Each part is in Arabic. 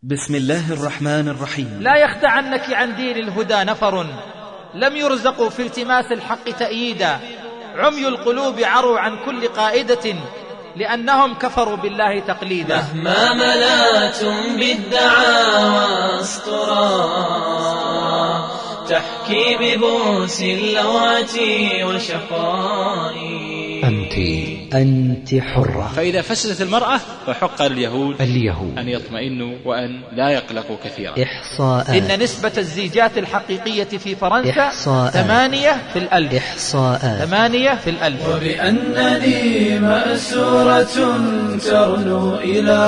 بسم الله الرحمن الرحيم. لا يخدعنك عن دين الهدى نفر لم يرزقوا في التماس الحق تأييدا، عمي القلوب عروا عن كل قائدة لأنهم كفروا بالله تقليدا. مهما ملاتم بالدعاوى اسطرا تحكي ببؤس اللوات وشقائي. أنت حرة. فإذا فسدت المرأة فحق اليهود أن يطمئنوا وأن لا يقلقوا كثيرا. إحصاءات. إن نسبة الزيجات الحقيقية في فرنسا 8 في الألف. إحصاءات. 8 في الألف. وبأنني مأسورة ترنو إلى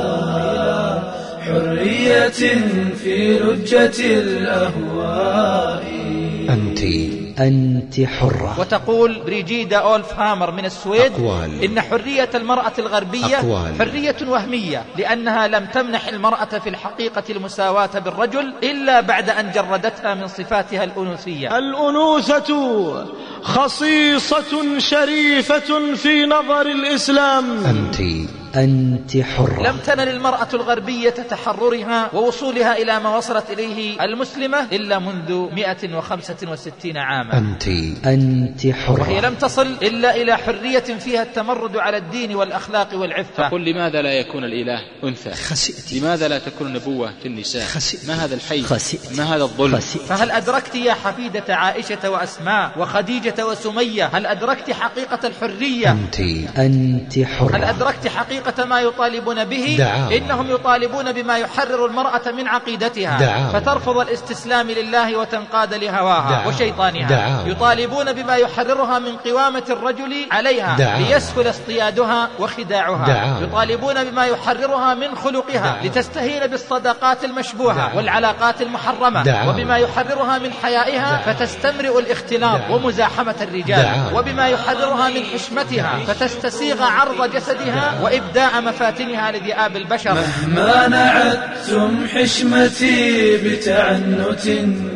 حرية في لجة الأهواء. أنت حرة. وتقول بريجيدا أولف هامر من السويد إن حرية المرأة الغربية حرية وهمية، لأنها لم تمنح المرأة في الحقيقة المساواة بالرجل إلا بعد أن جردتها من صفاتها الأنوثية. الأنوثة خصيصة شريفة في نظر الإسلام. أنت حرة. لم تنل المرأة الغربية تحررها ووصولها إلى ما وصلت إليه المسلمة إلا منذ 165 عاما. أنت حرة. وهي لم تصل إلا إلى حرية فيها التمرد على الدين والأخلاق والعفة. فقل لماذا لا يكون الإله أنثى؟ خسئت. لماذا لا تكون النبوة في النساء؟ خسئت. ما هذا الحي؟ خسئت. ما هذا الظلم؟ فهل أدركت يا حفيدة عائشة وأسماء وخديجة وسمية، هل أدركت حقيقة الحرية؟ أنت حرة. هل أدركت حقيقة ما يطالبون به؟ إنهم يطالبون بما يحرر المرأة من عقيدتها فترفض الاستسلام لله وتنقاد لهواها وشيطانها. يطالبون بما يحررها من قوامة الرجل عليها ليسهل اصطيادها وخداعها. يطالبون بما يحررها من خلقها لتستهين بالصداقات المشبوهة والعلاقات المحرمة، وبما يحررها من حيائها فتستمرئ الاختلاط ومزاحمة الرجال، وبما يحررها من حشمتها فتستسيغ عرض جسدها وإبداء مفاتنها لذئاب البشر. مهما نعدتم حشمتي بتعنت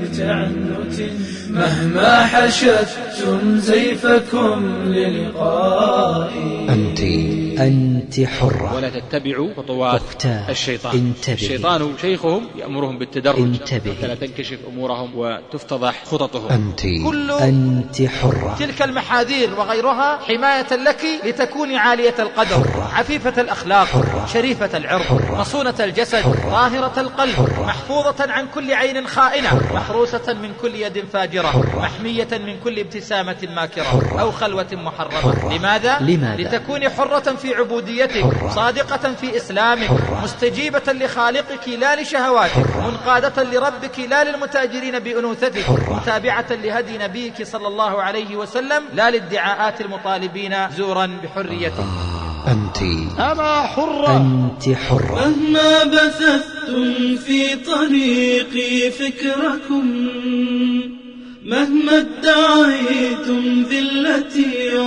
مهما حشدتم زيفكم للقائي. أنت حرة. ولا تتبعوا خطوات الشيطان. الشيطان شيخهم يأمرهم بالتدرج حتى لا تنكشف أمورهم وتفتضح خططهم. أنت حرة. تلك المحاذير وغيرها حماية لك لتكوني عالية القدر، عفيفة الأخلاق، شريفة العرض، مصونة الجسد، طاهرة القلب، محفوظة عن كل عين خائنة، محروسة من كل يد فاجرة، محمية من كل ابتسامة ماكرة أو خلوة محرمة. لماذا؟ لتكوني حرة في عبوديتك، صادقة في إسلامك، مستجيبة لخالقك لا لشهواتك، منقادة لربك لا للمتاجرين بأنوثتك، متابعة لهدي نبيك صلى الله عليه وسلم لا للادعاءات المطالبين زورا بحريتك. أنا حرة. أنت حرة. مهما بثثتم في طريقي فكركم، مهما ادعيتم ذلتي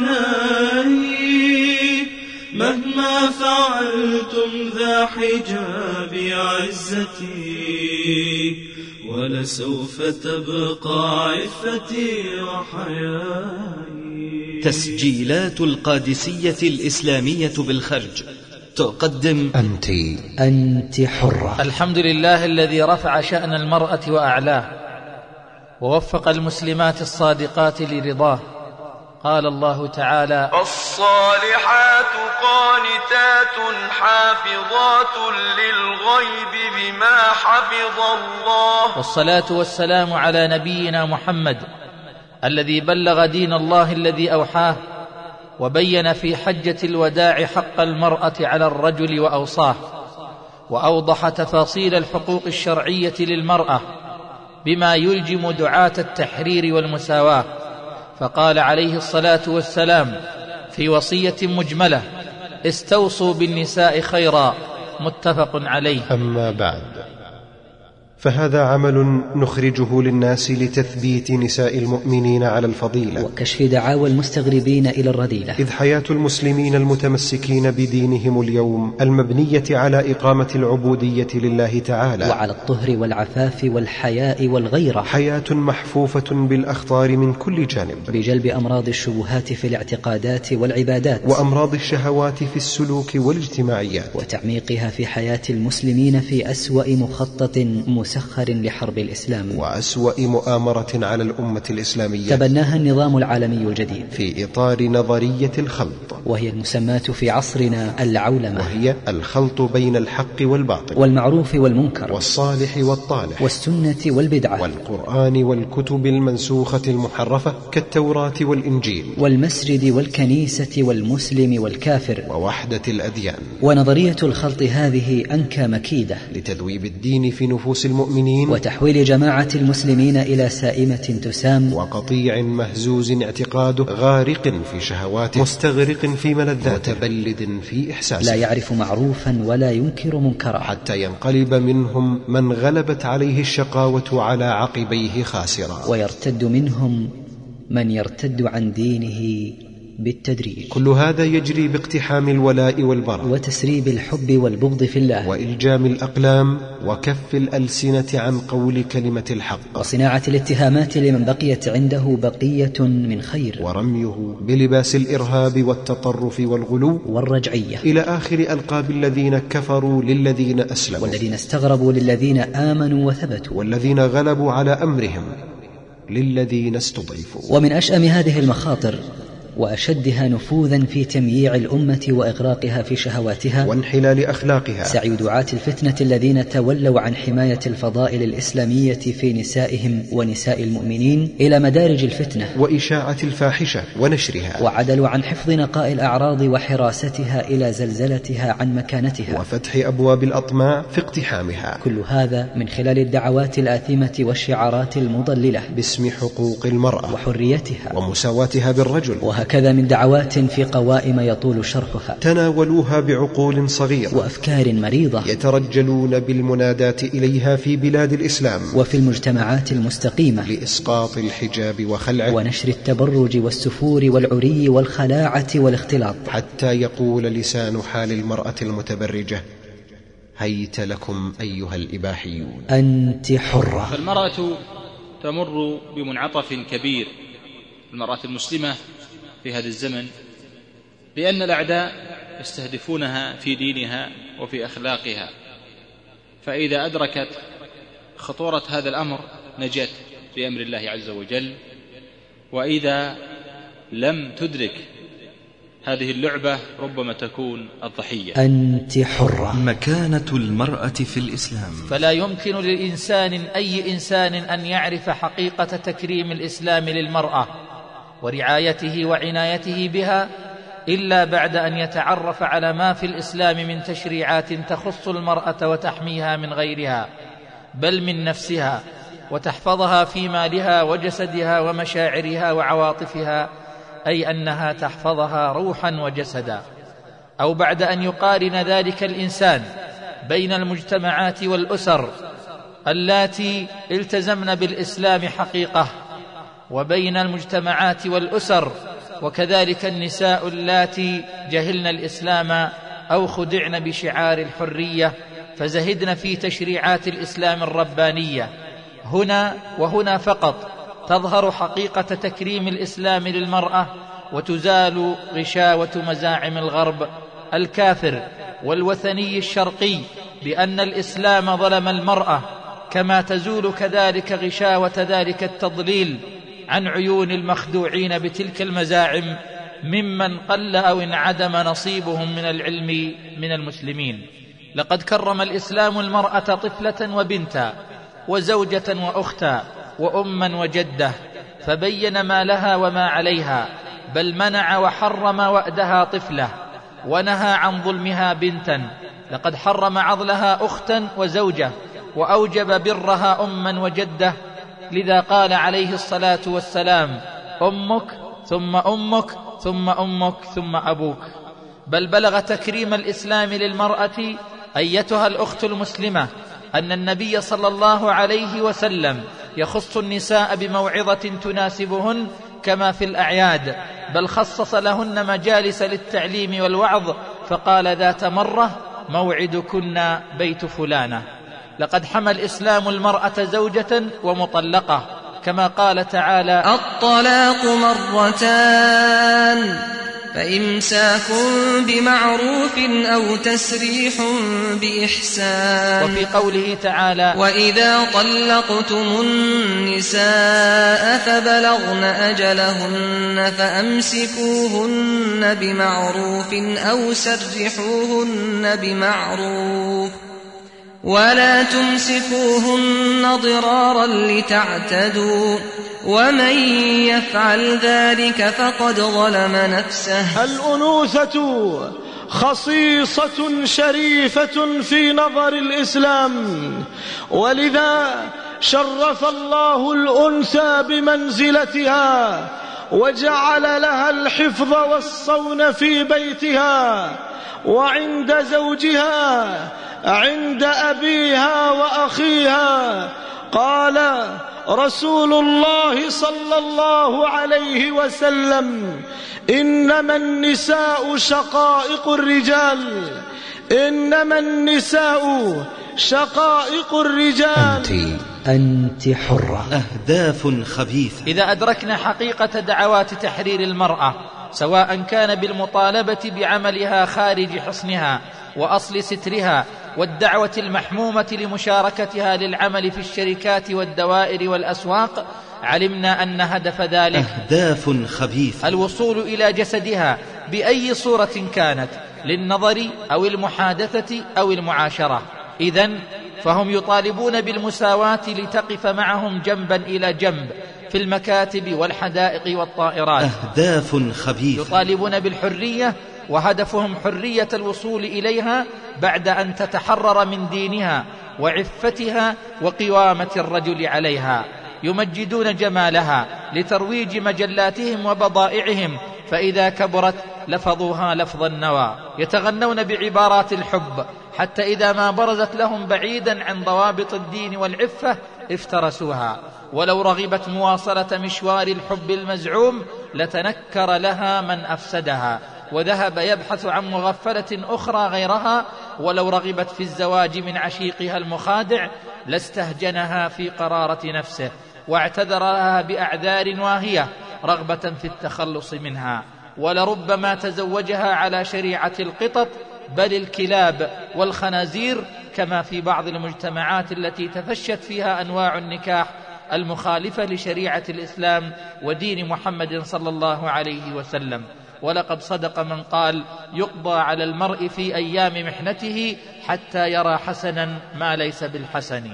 وعناي، مهما فعلتم ذا حجاب عزتي، ولسوف تبقى عفتي وحياي. تسجيلات القادسية الإسلامية بالخرج تقدم أنت حرة. الحمد لله الذي رفع شأن المرأة وأعلاه ووفق المسلمات الصادقات لرضاه. قال الله تعالى: الصالحات قانتات حافظات للغيب بما حفظ الله. والصلاة والسلام على نبينا محمد الذي بلغ دين الله الذي أوحاه، وبين في حجة الوداع حق المرأة على الرجل وأوصاه، وأوضح تفاصيل الحقوق الشرعية للمرأة بما يلجم دعاة التحرير والمساواة. فقال عليه الصلاة والسلام في وصية مجملة: استوصوا بالنساء خيرا. متفق عليه. أما بعد، فهذا عمل نخرجه للناس لتثبيت نساء المؤمنين على الفضيلة وكشف دعاوى المستغربين إلى الرذيلة، إذ حياة المسلمين المتمسكين بدينهم اليوم المبنية على إقامة العبودية لله تعالى وعلى الطهر والعفاف والحياء والغيرة، حياة محفوفة بالأخطار من كل جانب، بجلب أمراض الشبهات في الاعتقادات والعبادات، وأمراض الشهوات في السلوك والاجتماعيات، وتعميقها في حياة المسلمين في أسوأ مخطط مسخر لحرب الإسلام وأسوأ مؤامرة على الأمة الإسلامية تبناها النظام العالمي الجديد في إطار نظرية الخلط، وهي المسماة في عصرنا العولمة، وهي الخلط بين الحق والباطل والمعروف والمنكر والصالح والطالح والسنة والبدعة والقرآن والكتب المنسوخة المحرفة كالتوراة والإنجيل والمسجد والكنيسة والمسلم والكافر ووحدة الأديان. ونظرية الخلط هذه أنكى مكيدة لتذويب الدين في نفوس المؤمنين وتحويل جماعة المسلمين إلى سائمة تسام وقطيع مهزوز اعتقاده غارق في شهواته مستغرق في ملذاته متبلد في إحساسه لا يعرف معروفا ولا ينكر منكرا حتى ينقلب منهم من غلبت عليه الشقاوة على عقبيه خاسرا ويرتد منهم من يرتد عن دينه بالتدريج. كل هذا يجري باقتحام الولاء والبراء وتسريب الحب والبغض في الله وإلجام الأقلام وكف الألسنة عن قول كلمة الحق وصناعة الاتهامات لمن بقيت عنده بقية من خير ورميه بلباس الإرهاب والتطرف والغلو والرجعية إلى آخر ألقاب الذين كفروا للذين أسلموا والذين استغربوا للذين آمنوا وثبتوا والذين غلبوا على أمرهم للذين استضعفوا. ومن أشأم هذه المخاطر وأشدها نفوذا في تمييع الأمة وإغراقها في شهواتها وانحلال أخلاقها سعي دعاة الفتنة الذين تولوا عن حماية الفضائل الإسلامية في نسائهم ونساء المؤمنين إلى مدارج الفتنة وإشاعة الفاحشة ونشرها وعدلوا عن حفظ نقاء الأعراض وحراستها إلى زلزلتها عن مكانتها وفتح أبواب الأطماع في اقتحامها. كل هذا من خلال الدعوات الآثمة والشعارات المضللة باسم حقوق المرأة وحريتها ومساواتها بالرجل وهكذا من دعوات في قوائم يطول شرحها تناولوها بعقول صغيرة وأفكار مريضة يترجلون بالمنادات إليها في بلاد الإسلام وفي المجتمعات المستقيمة لإسقاط الحجاب وخلعه ونشر التبرج والسفور والعري والخلاعة والاختلاط حتى يقول لسان حال المرأة المتبرجة هيت لكم أيها الإباحيون أنت حرة. فالمرأة تمر بمنعطف كبير، المرأة المسلمة في هذا الزمن، لأن الأعداء يستهدفونها في دينها وفي أخلاقها، فإذا أدركت خطورة هذا الأمر نجت بأمر الله عز وجل، وإذا لم تدرك هذه اللعبة ربما تكون الضحية. أنت حرة. مكانة المرأة في الإسلام. فلا يمكن للإنسان أي إنسان أن يعرف حقيقة تكريم الإسلام للمرأة ورعايته وعنايته بها إلا بعد أن يتعرف على ما في الإسلام من تشريعات تخص المرأة وتحميها من غيرها بل من نفسها، وتحفظها في مالها وجسدها ومشاعرها وعواطفها، أي أنها تحفظها روحا وجسدا. أو بعد أن يقارن ذلك الإنسان بين المجتمعات والأسر اللاتي التزمن بالإسلام حقيقة وبين المجتمعات والأسر وكذلك النساء اللاتي جهلن الإسلام أو خدعن بشعار الحرية فزهدن في تشريعات الإسلام الربانية، هنا وهنا فقط تظهر حقيقة تكريم الإسلام للمرأة وتزال غشاوة مزاعم الغرب الكافر والوثني الشرقي بأن الإسلام ظلم المرأة، كما تزول كذلك غشاوة ذلك التضليل عن عيون المخدوعين بتلك المزاعم ممن قل أو انعدم نصيبهم من العلم من المسلمين. لقد كرم الإسلام المرأة طفلة وبنتا وزوجة وأختا وأما وجدة، فبين ما لها وما عليها، بل منع وحرم وأدها طفلة ونهى عن ظلمها بنتا. لقد حرم عضلها أختا وزوجة وأوجب برها أما وجدة، لذا قال عليه الصلاة والسلام أمك ثم أمك ثم أمك ثم أبوك. بل بلغ تكريم الإسلام للمرأة أيتها الأخت المسلمة أن النبي صلى الله عليه وسلم يخص النساء بموعظة تناسبهن كما في الأعياد، بل خصص لهن مجالس للتعليم والوعظ، فقال ذات مرة: موعدكن بيت فلانة. لقد حمى الإسلام المرأة زوجة ومطلقة، كما قال تعالى: الطلاق مرتان فإمساك بمعروف أو تسريح بإحسان. وفي قوله تعالى: وإذا طلقتم النساء فبلغن أجلهن فأمسكوهن بمعروف أو سرحوهن بمعروف ولا تمسكوهن ضرارا لتعتدوا ومن يفعل ذلك فقد ظلم نفسه. الأنوثة خصيصة شريفة في نظر الإسلام، ولذا شرف الله الأنثى بمنزلتها وجعل لها الحفظ والصون في بيتها وعند زوجها عند أبيها وأخيها. قال رسول الله صلى الله عليه وسلم: إنما النساء شقائق الرجال، إنما النساء شقائق الرجال. أنت حرة. أهداف خبيثة. إذا أدركنا حقيقة دعوات تحرير المرأة، سواء كان بالمطالبة بعملها خارج حصنها وأصل سترها والدعوة المحمومة لمشاركتها للعمل في الشركات والدوائر والأسواق، علمنا أن هدف ذلك أهداف خبيثة: الوصول إلى جسدها بأي صورة كانت، للنظر أو المحادثة أو المعاشرة. إذن فهم يطالبون بالمساواة لتقف معهم جنبا إلى جنب في المكاتب والحدائق والطائرات. أهداف خبيثة: يطالبون بالحرية، وهدفهم حرية الوصول إليها بعد أن تتحرر من دينها وعفتها وقوامة الرجل عليها. يمجدون جمالها لترويج مجلاتهم وبضائعهم، فإذا كبرت لفظوها لفظ النوى. يتغنون بعبارات الحب، حتى إذا ما برزت لهم بعيدا عن ضوابط الدين والعفة افترسوها، ولو رغبت مواصلة مشوار الحب المزعوم لتنكر لها من أفسدها، وذهب يبحث عن مغفلة أخرى غيرها، ولو رغبت في الزواج من عشيقها المخادع لاستهجنها في قرارة نفسه، واعتذر لها بأعذار واهية رغبة في التخلص منها، ولربما تزوجها على شريعة القطط بل الكلاب والخنازير، كما في بعض المجتمعات التي تفشت فيها أنواع النكاح المخالفة لشريعة الإسلام ودين محمد صلى الله عليه وسلم. ولقد صدق من قال: يقضى على المرء في أيام محنته حتى يرى حسنا ما ليس بالحسن.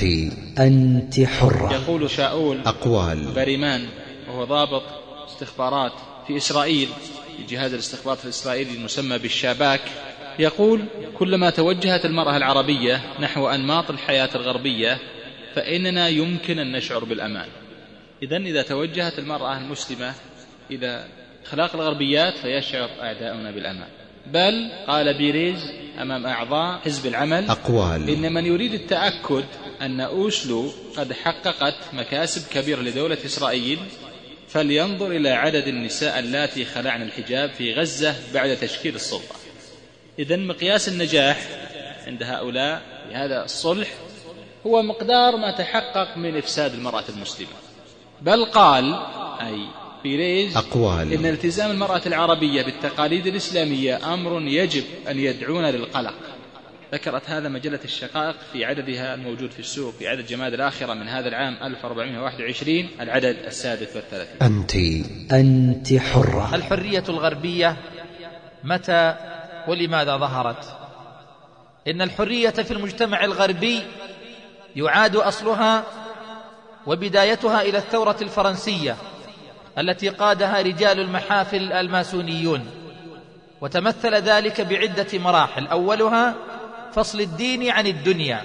أنت حرة. يقول شاؤول أقوال بريمان، وهو ضابط استخبارات في إسرائيل، في جهاز الاستخبارات الإسرائيلي المسمى بالشاباك، يقول: كلما توجهت المرأة العربية نحو أنماط الحياة الغربية فإننا يمكن أن نشعر بالأمان. إذا توجهت المرأة المسلمة إلى أخلاق الغربيات فيشعر أعداؤنا بالأمان. بل قال بيريز أمام أعضاء حزب العمل: أقوال إن من يريد التأكد أن أوسلو قد حققت مكاسب كبيرة لدولة إسرائيل فلينظر إلى عدد النساء اللاتي خلعن الحجاب في غزة بعد تشكيل السلطة. إذن مقياس النجاح عند هؤلاء بهذا الصلح هو مقدار ما تحقق من إفساد المرأة المسلمة. بل قال أي بيريز: أقوال إن التزام المرأة العربية بالتقاليد الإسلامية أمر يجب أن يدعونا للقلق. ذكرت هذا مجلة الشقائق في عددها الموجود في السوق في عدد جماد الآخرة من هذا العام 1421 العدد 36. أنت حرة. الحرية الغربية متى ولماذا ظهرت؟ إن الحرية في المجتمع الغربي يعاد أصلها وبدايتها إلى الثورة الفرنسية التي قادها رجال المحافل الماسونيون، وتمثل ذلك بعدة مراحل: أولها فصل الدين عن الدنيا،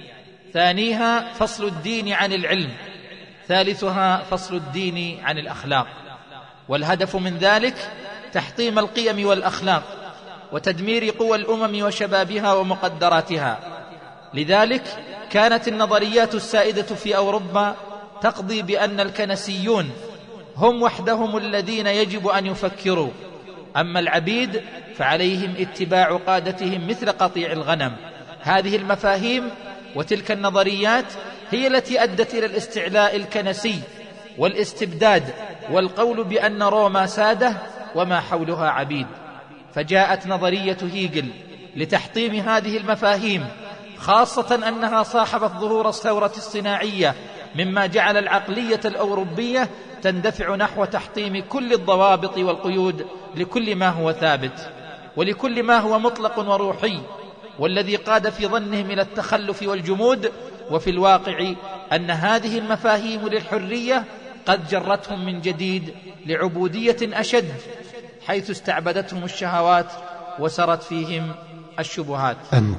ثانيها فصل الدين عن العلم، ثالثها فصل الدين عن الأخلاق. والهدف من ذلك تحطيم القيم والأخلاق وتدمير قوى الأمم وشبابها ومقدراتها. لذلك كانت النظريات السائدة في أوروبا تقضي بأن الكنسيون هم وحدهم الذين يجب أن يفكروا، أما العبيد فعليهم اتباع قادتهم مثل قطيع الغنم. هذه المفاهيم وتلك النظريات هي التي أدت إلى الاستعلاء الكنسي والاستبداد والقول بأن روما سادة وما حولها عبيد. فجاءت نظرية هيجل لتحطيم هذه المفاهيم، خاصة أنها صاحبت ظهور الثورة الصناعية، مما جعل العقلية الأوروبية تندفع نحو تحطيم كل الضوابط والقيود لكل ما هو ثابت ولكل ما هو مطلق وروحي، والذي قاد في ظنهم إلى التخلف والجمود. وفي الواقع أن هذه المفاهيم للحرية قد جرتهم من جديد لعبودية أشد، حيث استعبدتهم الشهوات وسرت فيهم الشبهات.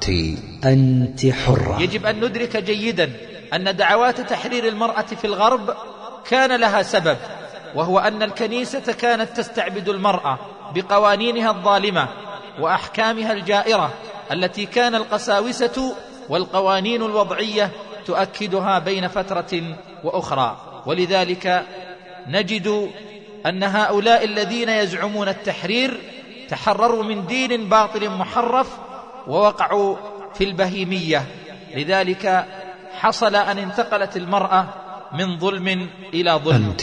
أنت حرة. يجب أن ندرك جيدا أن دعوات تحرير المرأة في الغرب كان لها سبب، وهو أن الكنيسة كانت تستعبد المرأة بقوانينها الظالمة وأحكامها الجائرة التي كان القساوسة والقوانين الوضعية تؤكدها بين فترة وأخرى. ولذلك نجد أن هؤلاء الذين يزعمون التحرير تحرروا من دين باطل محرف ووقعوا في البهيمية. لذلك حصل أن انتقلت المرأة من ظلم إلى ظلم.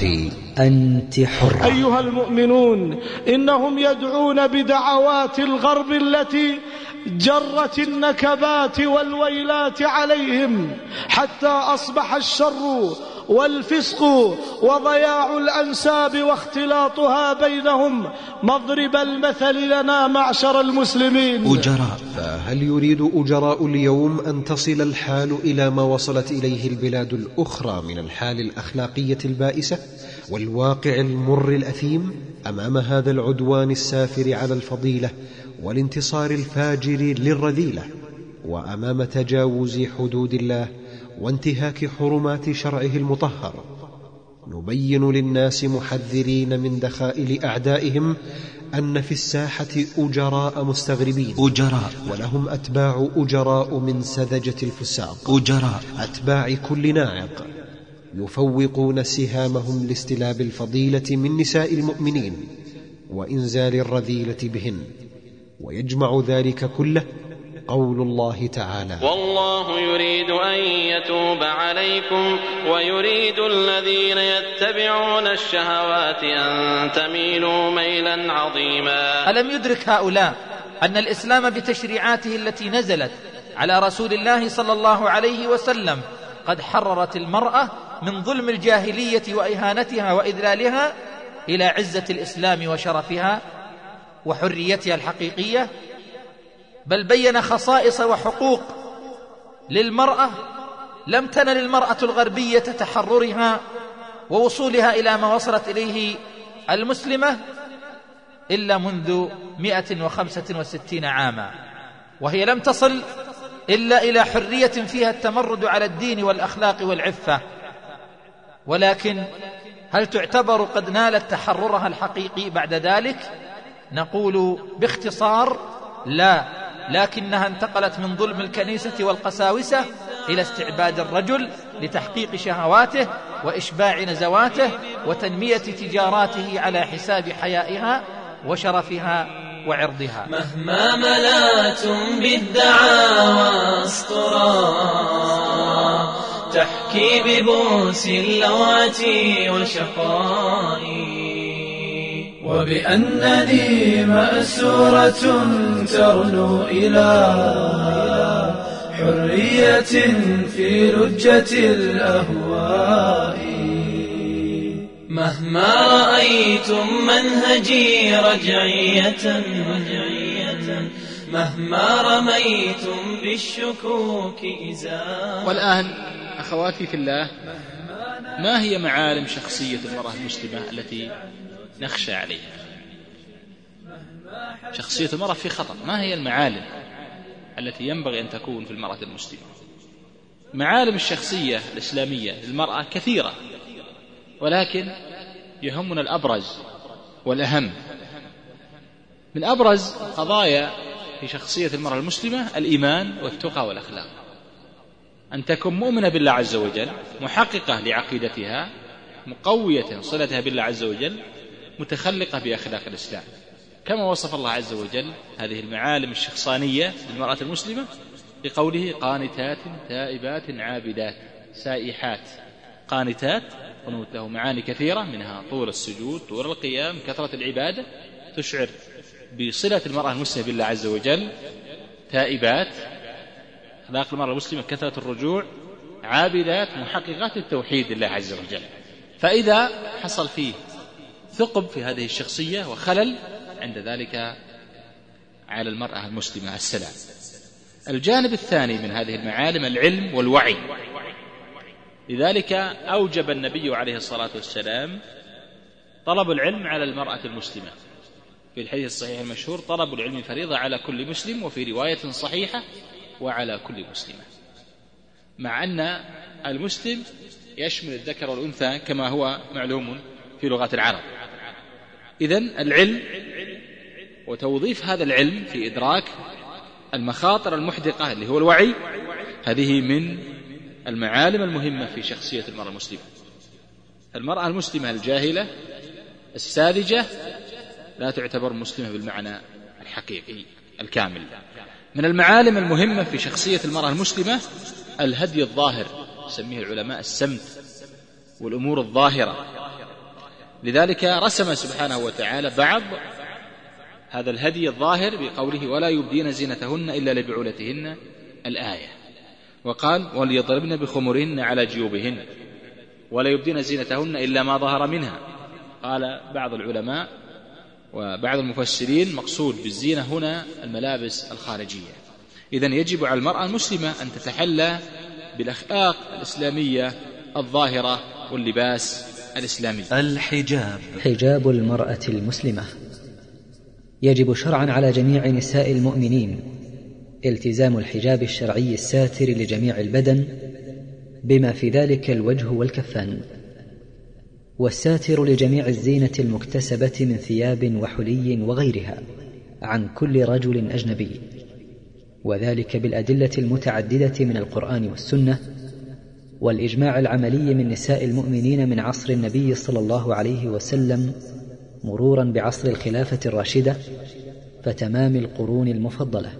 أنت حرة. أيها المؤمنون، إنهم يدعون بدعوات الغرب التي جرت النكبات والويلات عليهم، حتى أصبح الشر والفسق وضياع الأنساب واختلاطها بينهم مضرب المثل لنا معشر المسلمين. أجراء. فهل يريد أجراء اليوم أن تصل الحال إلى ما وصلت إليه البلاد الأخرى من الحال الأخلاقية البائسة والواقع المر الأثيم أمام هذا العدوان السافر على الفضيلة والانتصار الفاجر للرذيلة، وأمام تجاوز حدود الله وانتهاك حرمات شرعه المطهر؟ نبين للناس محذرين من دخائل أعدائهم أن في الساحة أجراء مستغربين، ولهم أتباع أجراء من سذجة الفساق، أتباع كل ناعق، يفوقون سهامهم لاستلاب الفضيلة من نساء المؤمنين وإنزال الرذيلة بهن. ويجمع ذلك كله قول الله تعالى: والله يريد أن يتوب عليكم ويريد الذين يتبعون الشهوات أن تميلوا ميلا عظيما. ألم يدرك هؤلاء أن الإسلام بتشريعاته التي نزلت على رسول الله صلى الله عليه وسلم قد حررت المرأة من ظلم الجاهلية وإهانتها وإذلالها إلى عزة الإسلام وشرفها وحريتها الحقيقية؟ بل بين خصائص وحقوق للمرأة لم تنل المرأة الغربية تحررها ووصولها إلى ما وصلت إليه المسلمة إلا منذ 165 عاما، وهي لم تصل إلا إلى حرية فيها التمرد على الدين والأخلاق والعفة. ولكن هل تعتبر قد نالت تحررها الحقيقي بعد ذلك؟ نقول باختصار: لا، لكنها انتقلت من ظلم الكنيسة والقساوسة إلى استعباد الرجل لتحقيق شهواته وإشباع نزواته وتنمية تجاراته على حساب حيائها وشرفها وعرضها. مهما ملاتم بالدعاوى اسطرا تحكي ببؤس اللوعة وشقائي، وبأنني مأسورة ترنو إلى حرية في لجة الأهواء. مهما رأيتم منهجي رجعية مهما رميتم بالشكوك إزاء. والآن أخواتي في الله، ما هي معالم شخصية المرأة المسلمة التي نخشى عليها؟ شخصية المرأة في خطر. ما هي المعالم التي ينبغي أن تكون في المرأة المسلمة؟ معالم الشخصية الإسلامية للمرأة كثيرة، ولكن يهمنا الأبرز والأهم. من أبرز قضايا في شخصية المرأة المسلمة الإيمان والتقى والأخلاق. أن تكون مؤمنة بالله عز وجل، محققة لعقيدتها، مقوية صلتها بالله عز وجل، متخلقة بأخلاق الإسلام، كما وصف الله عز وجل هذه المعالم الشخصانية للمرأة المسلمة بقوله قانتات تائبات عابدات سائحات. قانتات قنوت له معاني كثيرة، منها طول السجود، طول القيام، كثرة العبادة، تشعر بصلة المرأة المسلمة بالله عز وجل. تائبات أخلاق المرأة المسلمة كثرة الرجوع. عابدات محققات التوحيد لله عز وجل. فإذا حصل فيه ثقب في هذه الشخصية وخلل، عند ذلك على المرأة المسلمة السلام. الجانب الثاني من هذه المعالم العلم والوعي، لذلك أوجب النبي عليه الصلاة والسلام طلب العلم على المرأة المسلمة. في الحديث الصحيح المشهور طلب العلم فريضة على كل مسلم، وفي رواية صحيحة وعلى كل مسلمة، مع أن المسلم يشمل الذكر والأنثى كما هو معلوم في لغة العرب. إذن العلم وتوظيف هذا العلم في إدراك المخاطر المحدقة اللي هو الوعي، هذه من المعالم المهمة في شخصية المرأة المسلمة. المرأة المسلمة الجاهلة الساذجة لا تعتبر مسلمة بالمعنى الحقيقي الكامل. من المعالم المهمة في شخصية المرأة المسلمة الهدي الظاهر، يسميه العلماء السمت والأمور الظاهرة. لذلك رسم سبحانه وتعالى بعض هذا الهدي الظاهر بقوله ولا يبدين زينتهن إلا لبعولتهن الآية، وقال وليضربن بخمرهن على جيوبهن ولا يبدين زينتهن إلا ما ظهر منها. قال بعض العلماء وبعض المفسرين مقصود بالزينة هنا الملابس الخارجية. إذن يجب على المرأة المسلمة أن تتحلى بالأخلاق الإسلامية الظاهرة واللباس الإسلامي. الحجاب. حجاب المرأة المسلمة يجب شرعا على جميع نساء المؤمنين التزام الحجاب الشرعي الساتر لجميع البدن، بما في ذلك الوجه والكفان، والساتر لجميع الزينة المكتسبة من ثياب وحلي وغيرها عن كل رجل أجنبي، وذلك بالأدلة المتعددة من القرآن والسنة والإجماع العملي من نساء المؤمنين من عصر النبي صلى الله عليه وسلم مرورا بعصر الخلافة الراشدة فتمام القرون المفضلة،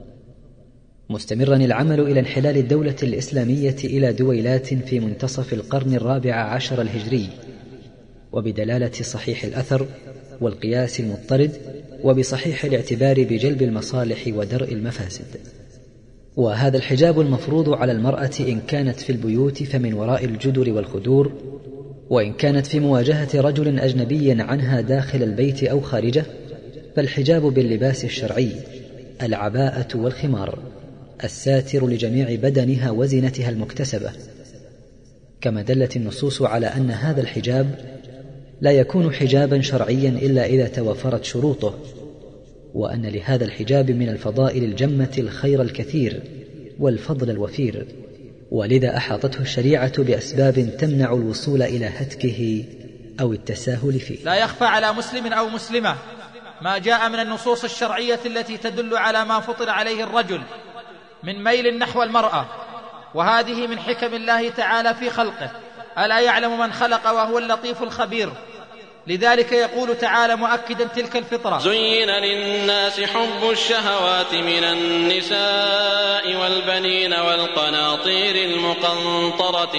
مستمرا العمل إلى انحلال الدولة الإسلامية إلى دويلات في منتصف القرن الرابع عشر الهجري، وبدلالة صحيح الأثر والقياس المضطرد وبصحيح الاعتبار بجلب المصالح ودرء المفاسد. وهذا الحجاب المفروض على المرأة إن كانت في البيوت فمن وراء الجدر والخدور، وإن كانت في مواجهة رجل أجنبي عنها داخل البيت أو خارجه فالحجاب باللباس الشرعي العباءة والخمار الساتر لجميع بدنها وزينتها المكتسبة، كما دلت النصوص على أن هذا الحجاب لا يكون حجابا شرعيا إلا إذا توفرت شروطه، وأن لهذا الحجاب من الفضائل الجمة الخير الكثير والفضل الوفير، ولذا أحاطته الشريعة بأسباب تمنع الوصول إلى هتكه أو التساهل فيه. لا يخفى على مسلم أو مسلمة ما جاء من النصوص الشرعية التي تدل على ما فطر عليه الرجل من ميل نحو المرأة، وهذه من حكم الله تعالى في خلقه، ألا يعلم من خلق وهو اللطيف الخبير. لذلك يقول تعالى مؤكدا تلك الفطرة: زين للناس حب الشهوات من النساء والبنين والقناطير المقنطرة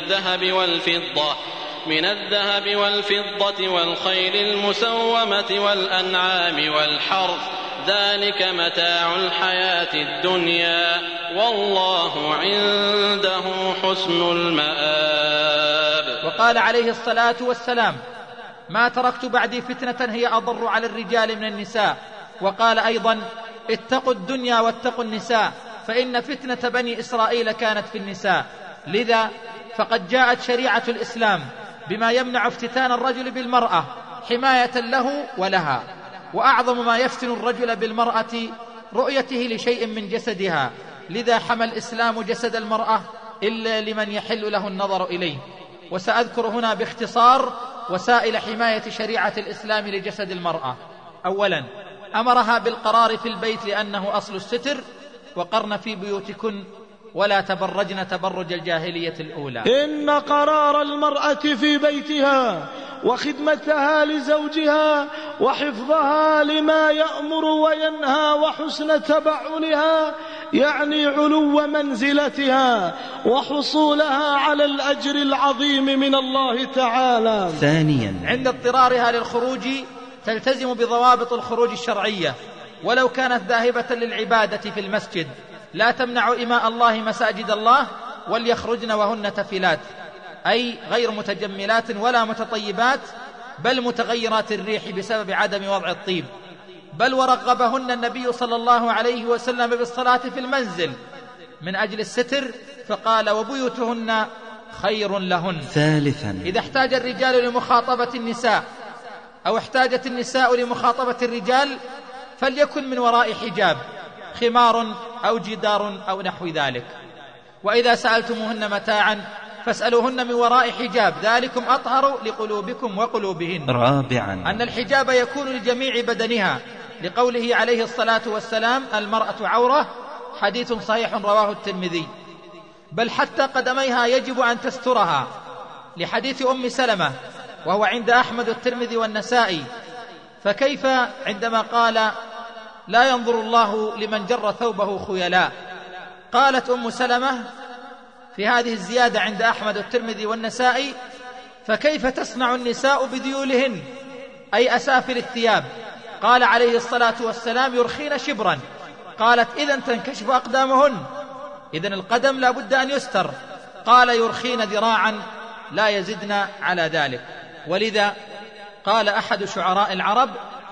من الذهب والفضة والخيل المسومة والأنعام والحرث، ذلك متاع الحياة الدنيا والله عنده حسن المآب. وقال عليه الصلاة والسلام: ما تركت بعدي فتنة هي أضر على الرجال من النساء. وقال أيضا: اتقوا الدنيا واتقوا النساء فإن فتنة بني إسرائيل كانت في النساء. لذا فقد جاءت شريعة الإسلام بما يمنع افتتان الرجل بالمرأة حماية له ولها، وأعظم ما يفتن الرجل بالمرأة رؤيته لشيء من جسدها، لذا حمى الإسلام جسد المرأة إلا لمن يحل له النظر إليه. وسأذكر هنا باختصار وسائل حماية شريعة الإسلام لجسد المرأة. أولا، أمرها بالقرار في البيت لأنه أصل الستر: وقرن في بيوتكن ولا تبرجن تبرج الجاهلية الأولى. إن قرار المرأة في بيتها وخدمتها لزوجها وحفظها لما يأمر وينهى وحسن تبعلها يعني علو منزلتها وحصولها على الأجر العظيم من الله تعالى. ثانيا، عند اضطرارها للخروج تلتزم بضوابط الخروج الشرعية، ولو كانت ذاهبة للعبادة في المسجد لا تمنع إماء الله مساجد الله، وليخرجن وهن تفلات، أي غير متجملات ولا متطيبات، بل متغيرات الريح بسبب عدم وضع الطيب. بل ورغبهن النبي صلى الله عليه وسلم بالصلاة في المنزل من أجل الستر، فقال: وبيوتهن خير لهن. ثالثا، إذا احتاج الرجال لمخاطبة النساء أو احتاجت النساء لمخاطبة الرجال فليكن من وراء حجاب، خمار أو جدار أو نحو ذلك. وإذا سألتموهن متاعا فاسألوهن من وراء حجاب، ذلكم أطهر لقلوبكم وقلوبهن. رابعا، أن الحجاب يكون لجميع بدنها، لقوله عليه الصلاة والسلام: المرأة عورة، حديث صحيح رواه الترمذي. بل حتى قدميها يجب أن تسترها، لحديث أم سلمة وهو عند أحمد والترمذي والنسائي. فكيف عندما قال: لا ينظر الله لمن جر ثوبه خيلاء؟ قالت أم سلمة في هذه الزيادة عند أحمد والترمذي والنسائي: فكيف تصنع النساء بذيولهن، أي أسافل الثياب؟ قال عليه الصلاة والسلام: يرخين شبرا. قالت: إذن تنكشف أقدامهن، إذن القدم لا بد أن يستر. قال: يرخين ذراعا لا يزدن على ذلك. ولذا قال أحد شعراء العرب: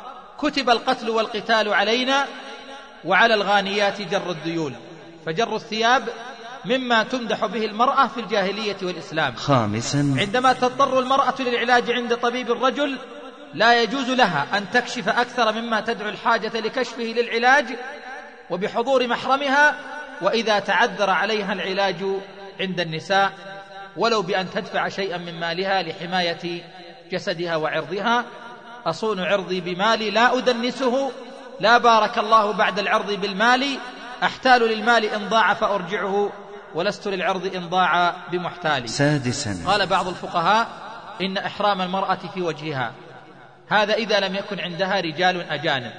كتب القتل والقتال علينا وعلى الغانيات جر الذيول. فجر الثياب مما تمدح به المرأة في الجاهلية والإسلام. خامسا، عندما تضطر المرأة للعلاج عند طبيب الرجل لا يجوز لها أن تكشف أكثر مما تدعو الحاجة لكشفه للعلاج وبحضور محرمها، وإذا تعذر عليها العلاج عند النساء ولو بأن تدفع شيئا من مالها لحماية جسدها وعرضها. أصون عرضي بمالي لا أدنسه، لا بارك الله بعد العرض بالمال، أحتال للمال إن ضاع فأرجعه، ولست للعرض إن ضاع بمحتال. سادسا، قال بعض الفقهاء: إن إحرام المرأة في وجهها، هذا إذا لم يكن عندها رجال أجانب،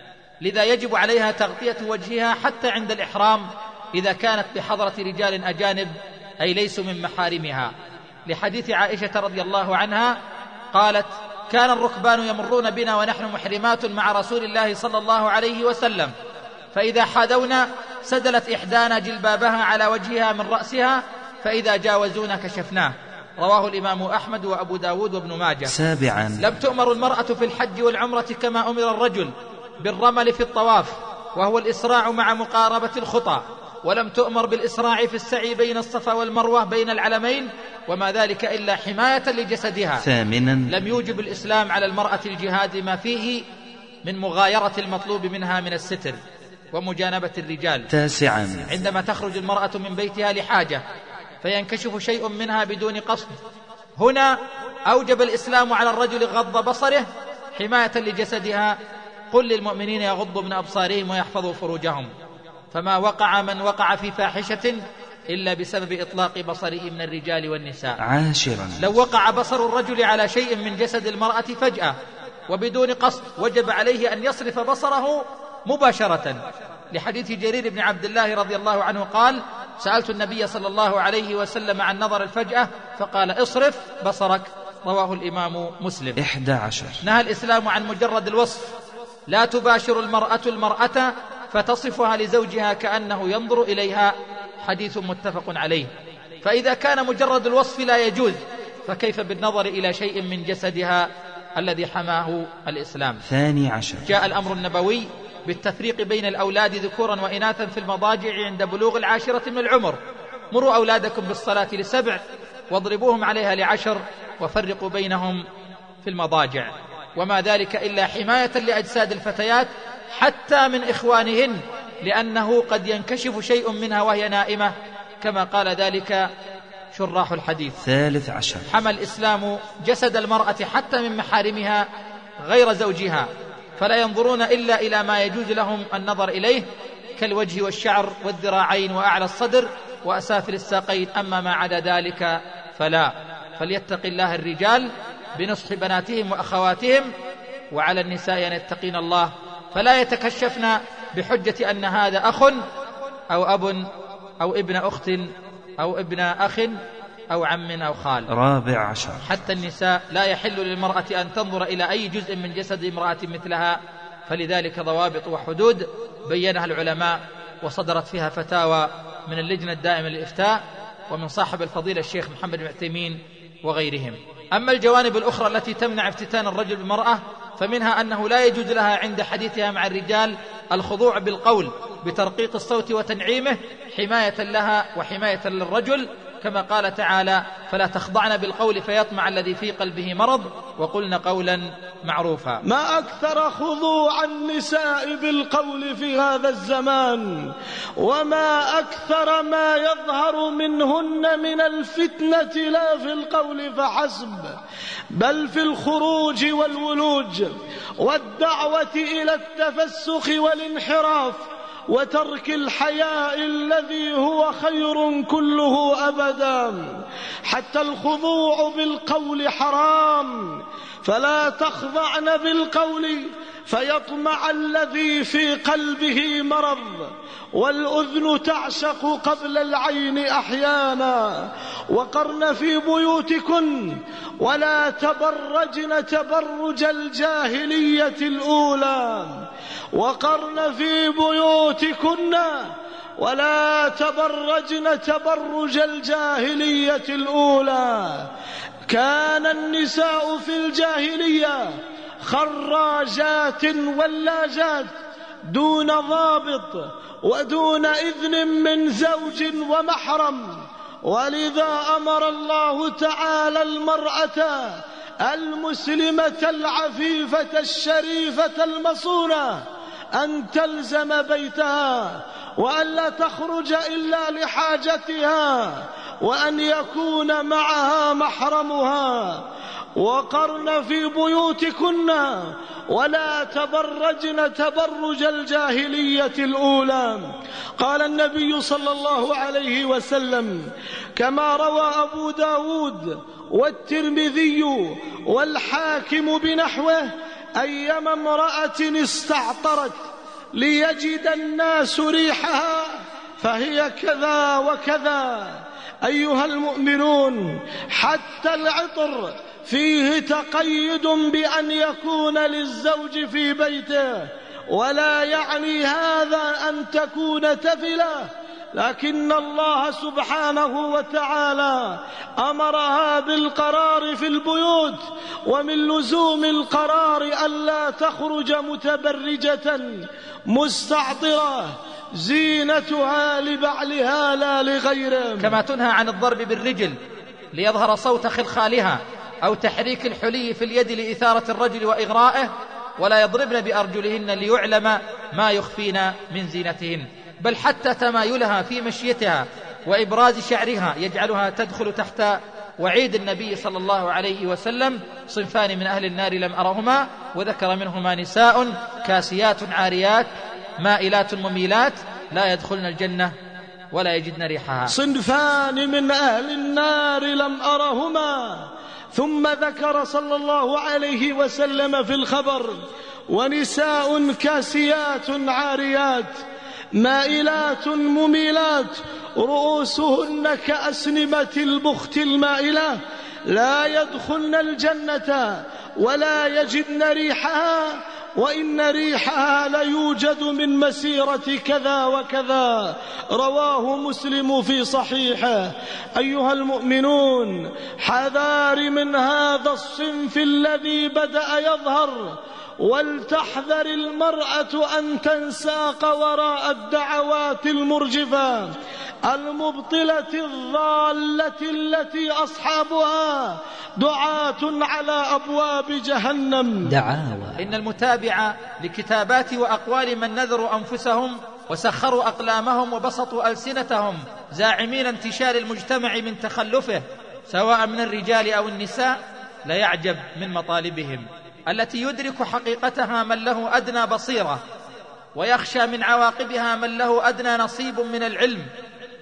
لذا يجب عليها تغطية وجهها حتى عند الإحرام إذا كانت بحضرة رجال أجانب أي ليسوا من محارمها، لحديث عائشة رضي الله عنها قالت: كان الركبان يمرون بنا ونحن محرمات مع رسول الله صلى الله عليه وسلم، فإذا حاذونا سدلت إحدانا جلبابها على وجهها من رأسها، فإذا جاوزونا كشفناه. رواه الإمام أحمد وأبو داود وابن ماجه. سابعا، لم تؤمر المرأة في الحج والعمرة كما أمر الرجل بالرمل في الطواف، وهو الإسراع مع مقاربة الخطى، ولم تؤمر بالإسراع في السعي بين الصفا والمروة بين العلمين، وما ذلك إلا حماية لجسدها. ثامنا، لم يوجب الإسلام على المرأة الجهاد ما فيه من مغايرة المطلوب منها من الستر ومجانبة الرجال. تاسعا، عندما تخرج المرأة من بيتها لحاجة فينكشف شيء منها بدون قصد، هنا أوجب الإسلام على الرجل غض بصره حماية لجسدها. قل للمؤمنين يغضوا من أبصارهم ويحفظوا فروجهم، فما وقع من وقع في فاحشة إلا بسبب إطلاق بصره من الرجال والنساء. عاشرا، لو وقع بصر الرجل على شيء من جسد المرأة فجأة وبدون قصد وجب عليه أن يصرف بصره مباشرة، لحديث جرير بن عبد الله رضي الله عنه قال: سألت النبي صلى الله عليه وسلم عن نظر الفجأة فقال: اصرف بصرك. رواه الإمام مسلم. 11، نهى الإسلام عن مجرد الوصف، لا تباشر المرأة فتصفها لزوجها كأنه ينظر إليها، حديث متفق عليه. فإذا كان مجرد الوصف لا يجوز، فكيف بالنظر إلى شيء من جسدها الذي حماه الإسلام. 12، جاء الأمر النبوي بالتفريق بين الأولاد ذكورا وإناثا في المضاجع عند بلوغ 10 من العمر. مروا أولادكم بالصلاة ل7 واضربوهم عليها ل10 وفرقوا بينهم في المضاجع، وما ذلك إلا حماية لأجساد الفتيات حتى من إخوانهن، لأنه قد ينكشف شيء منها وهي نائمة، كما قال ذلك شراح الحديث. 13، حمى الإسلام جسد المرأة حتى من محارمها غير زوجها، فلا ينظرون إلا إلى ما يجوز لهم النظر إليه كالوجه والشعر والذراعين وأعلى الصدر، وأسافل الساقين، أما ما عدا ذلك فلا. فليتق الله الرجال بنصح بناتهم وأخواتهم، وعلى النساء أن يتقين الله فلا يتكشفن بحجة أن هذا أخ أو أب أو ابن أخت أو ابن أخ أو عم أو خال. 14. حتى النساء لا يحل للمرأة أن تنظر إلى أي جزء من جسد امرأة مثلها، فلذلك ضوابط وحدود بينها العلماء، وصدرت فيها فتاوى من اللجنة الدائمة للإفتاء ومن صاحب الفضيلة الشيخ محمد بن عثيمين وغيرهم. أما الجوانب الأخرى التي تمنع افتتان الرجل بالمرأة فمنها أنه لا يجوز لها عند حديثها مع الرجال الخضوع بالقول بترقيق الصوت وتنعيمه حماية لها وحماية للرجل، كما قال تعالى: فلا تخضعن بالقول فيطمع الذي في قلبه مرض وقلن قولا معروفا. ما أكثر خضوع النساء بالقول في هذا الزمان، وما أكثر ما يظهر منهن من الفتنة لا في القول فحسب، بل في الخروج والولوج والدعوة إلى التفسخ والانحراف وترك الحياء الذي هو خير كله أبدا. حتى الخضوع بالقول حرام، فلا تخضعن بالقول فيطمع الذي في قلبه مرض، والأذن تعشق قبل العين أحيانا. وقرن في بيوتكن ولا تبرجن تبرج الجاهلية الأولى، وقرن في بيوتكن ولا تبرجن تبرج الجاهلية الأولى. كان النساء في الجاهلية خراجات ولاجات دون ضابط ودون إذن من زوج ومحرم، ولذا أمر الله تعالى المرأة المسلمة العفيفة الشريفة المصونة أن تلزم بيتها وأن لا تخرج إلا لحاجتها، وأن يكون معها محرمها. وقرن في بيوتكن ولا تبرجن تبرج الجاهلية الأولى. قال النبي صلى الله عليه وسلم كما روى أبو داود والترمذي والحاكم بنحوه: أيما امرأة استعطرت ليجد الناس ريحها فهي كذا وكذا. أيها المؤمنون، حتى العطر فيه تقيد بأن يكون للزوج في بيته، ولا يعني هذا أن تكون تفلة، لكن الله سبحانه وتعالى أمرها بالقرار في البيوت، ومن لزوم القرار ألا تخرج متبرجة مستعطرة زينتها لبعلها لا لغيره. كما تنهى عن الضرب بالرجل ليظهر صوت خلخالها أو تحريك الحلي في اليد لإثارة الرجل وإغرائه، ولا يضربن بأرجلهن ليعلم ما يخفين من زينتهن، بل حتى تمايلها في مشيتها وإبراز شعرها يجعلها تدخل تحت وعيد النبي صلى الله عليه وسلم: صنفان من أهل النار لم أرهما، وذكر منهما نساء كاسيات عاريات مائلات مميلات لا يدخلن الجنة ولا يجدن ريحها. صنفان من أهل النار لم أرهما. ثم ذكر صلى الله عليه وسلم في الخبر: ونساء كاسيات عاريات مائلات مميلات رؤوسهن كأسنمة البخت المائلة لا يدخلن الجنة ولا يجدن ريحها، وإن ريحها ليوجد من مسيرة كذا وكذا. رواه مسلم في صحيحه. أيها المؤمنون، حذار من هذا الصنف الذي بدأ يظهر، ولتحذر المرأة أن تنساق وراء الدعوات المرجفة المبطلة الضالة التي أصحابها دعاة على أبواب جهنم. دعاوى. إن المتابع لكتابات وأقوال من نذروا أنفسهم وسخروا أقلامهم وبسطوا ألسنتهم زاعمين انتشار المجتمع من تخلفه سواء من الرجال أو النساء لا يعجب من مطالبهم التي يدرك حقيقتها من له أدنى بصيرة، ويخشى من عواقبها من له أدنى نصيب من العلم،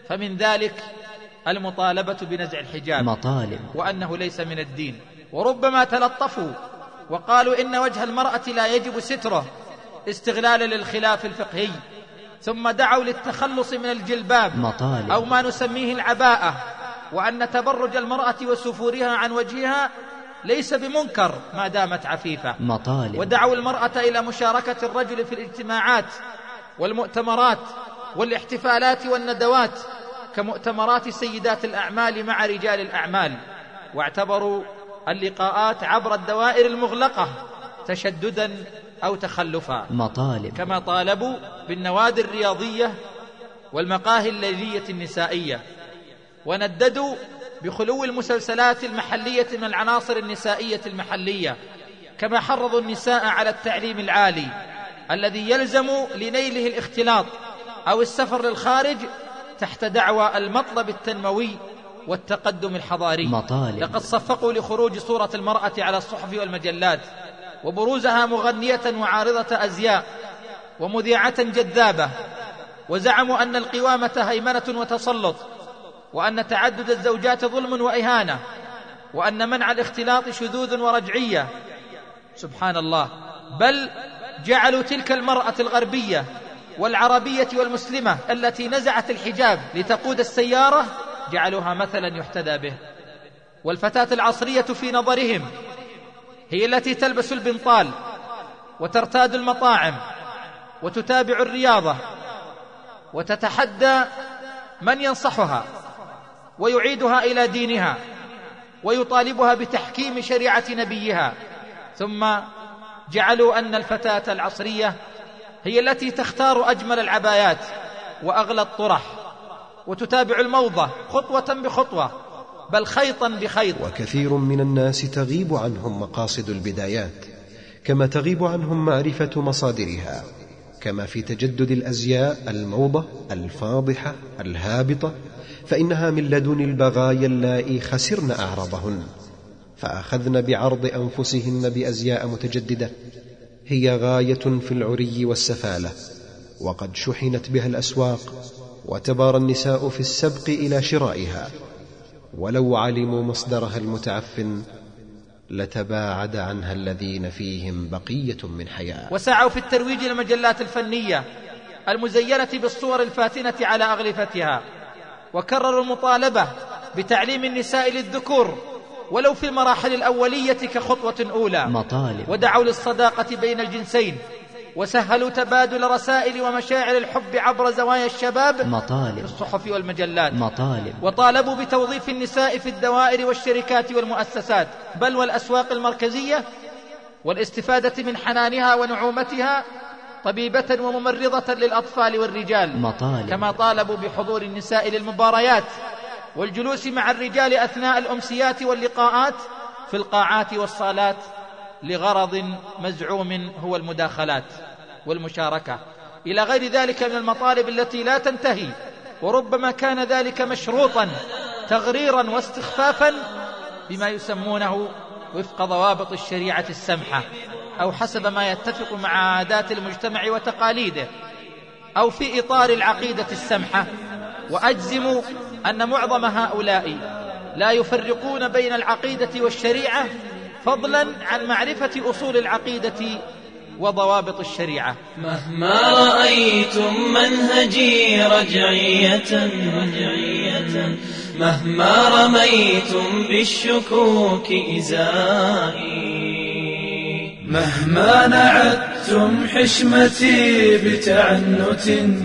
فمن ذلك المطالبة بنزع الحجاب مطالب، وأنه ليس من الدين. وربما تلطفوا وقالوا إن وجه المرأة لا يجب ستره استغلالا للخلاف الفقهي، ثم دعوا للتخلص من الجلباب مطالب، أو ما نسميه العباءة، وأن تبرج المرأة وسفورها عن وجهها ليس بمنكر ما دامت عفيفة مطالب. ودعوا المرأة إلى مشاركة الرجل في الاجتماعات والمؤتمرات والاحتفالات والندوات كمؤتمرات سيدات الأعمال مع رجال الأعمال، واعتبروا اللقاءات عبر الدوائر المغلقة تشددا أو تخلفا مطالب، كما طالبوا بالنوادي الرياضية والمقاهي الليلية النسائية، ونددوا بخلو المسلسلات المحلية من العناصر النسائية المحلية، كما حرضوا النساء على التعليم العالي الذي يلزم لنيله الاختلاط أو السفر للخارج تحت دعوى المطلب التنموي والتقدم الحضاري مطالب. لقد صفقوا لخروج صورة المرأة على الصحف والمجلات وبروزها مغنية وعارضة أزياء ومذيعة جذابة، وزعموا أن القوامة هيمنة وتسلط، وأن تعدد الزوجات ظلم وإهانة، وأن منع الاختلاط شذوذ ورجعية. سبحان الله، بل جعلوا تلك المرأة الغربية والعربية والمسلمة التي نزعت الحجاب لتقود السيارة جعلوها مثلا يحتذى به. والفتاة العصرية في نظرهم هي التي تلبس البنطال وترتاد المطاعم وتتابع الرياضة وتتحدى من ينصحها ويعيدها إلى دينها ويطالبها بتحكيم شريعة نبيها، ثم جعلوا أن الفتاة العصرية هي التي تختار أجمل العبايات وأغلى الطرح وتتابع الموضة خطوة بخطوة بل خيطا بخيط. وكثير من الناس تغيب عنهم مقاصد البدايات كما تغيب عنهم معرفة مصادرها، كما في تجدد الأزياء الموضة الفاضحة الهابطة، فإنها من لدن البغايا اللائي خسرن أعراضهن، فأخذن بعرض أنفسهن بأزياء متجددة هي غاية في العري والسفالة، وقد شحنت بها الأسواق وتبارى النساء في السبق إلى شرائها، ولو علموا مصدرها المتعفن لتباعد عنها الذين فيهم بقية من حياة. وسعوا في الترويج للمجلات الفنية المزينة بالصور الفاتنة على أغلفتها، وكرروا المطالبة بتعليم النساء للذكور ولو في المراحل الأولية كخطوة أولى مطالب. ودعوا للصداقة بين الجنسين، وسهلوا تبادل رسائل ومشاعر الحب عبر زوايا الشباب مطالب في الصحف والمجلات مطالب. وطالبوا بتوظيف النساء في الدوائر والشركات والمؤسسات بل والأسواق المركزية، والاستفادة من حنانها ونعومتها طبيبة وممرضة للأطفال والرجال مطالب. كما طالبوا بحضور النساء للمباريات والجلوس مع الرجال أثناء الأمسيات واللقاءات في القاعات والصالات لغرض مزعوم هو المداخلات والمشاركة، إلى غير ذلك من المطالب التي لا تنتهي، وربما كان ذلك مشروطا تغريرا واستخفافا بما يسمونه وفق ضوابط الشريعة السمحة أو حسب ما يتفق مع عادات المجتمع وتقاليده أو في إطار العقيدة السمحة. وأجزم أن معظم هؤلاء لا يفرقون بين العقيدة والشريعة فضلا عن معرفة أصول العقيدة وضوابط الشريعة. مهما رأيتم منهجي رجعية مهما رميتم بالشكوك إزائي مهما نعدتم حشمتي بتعنت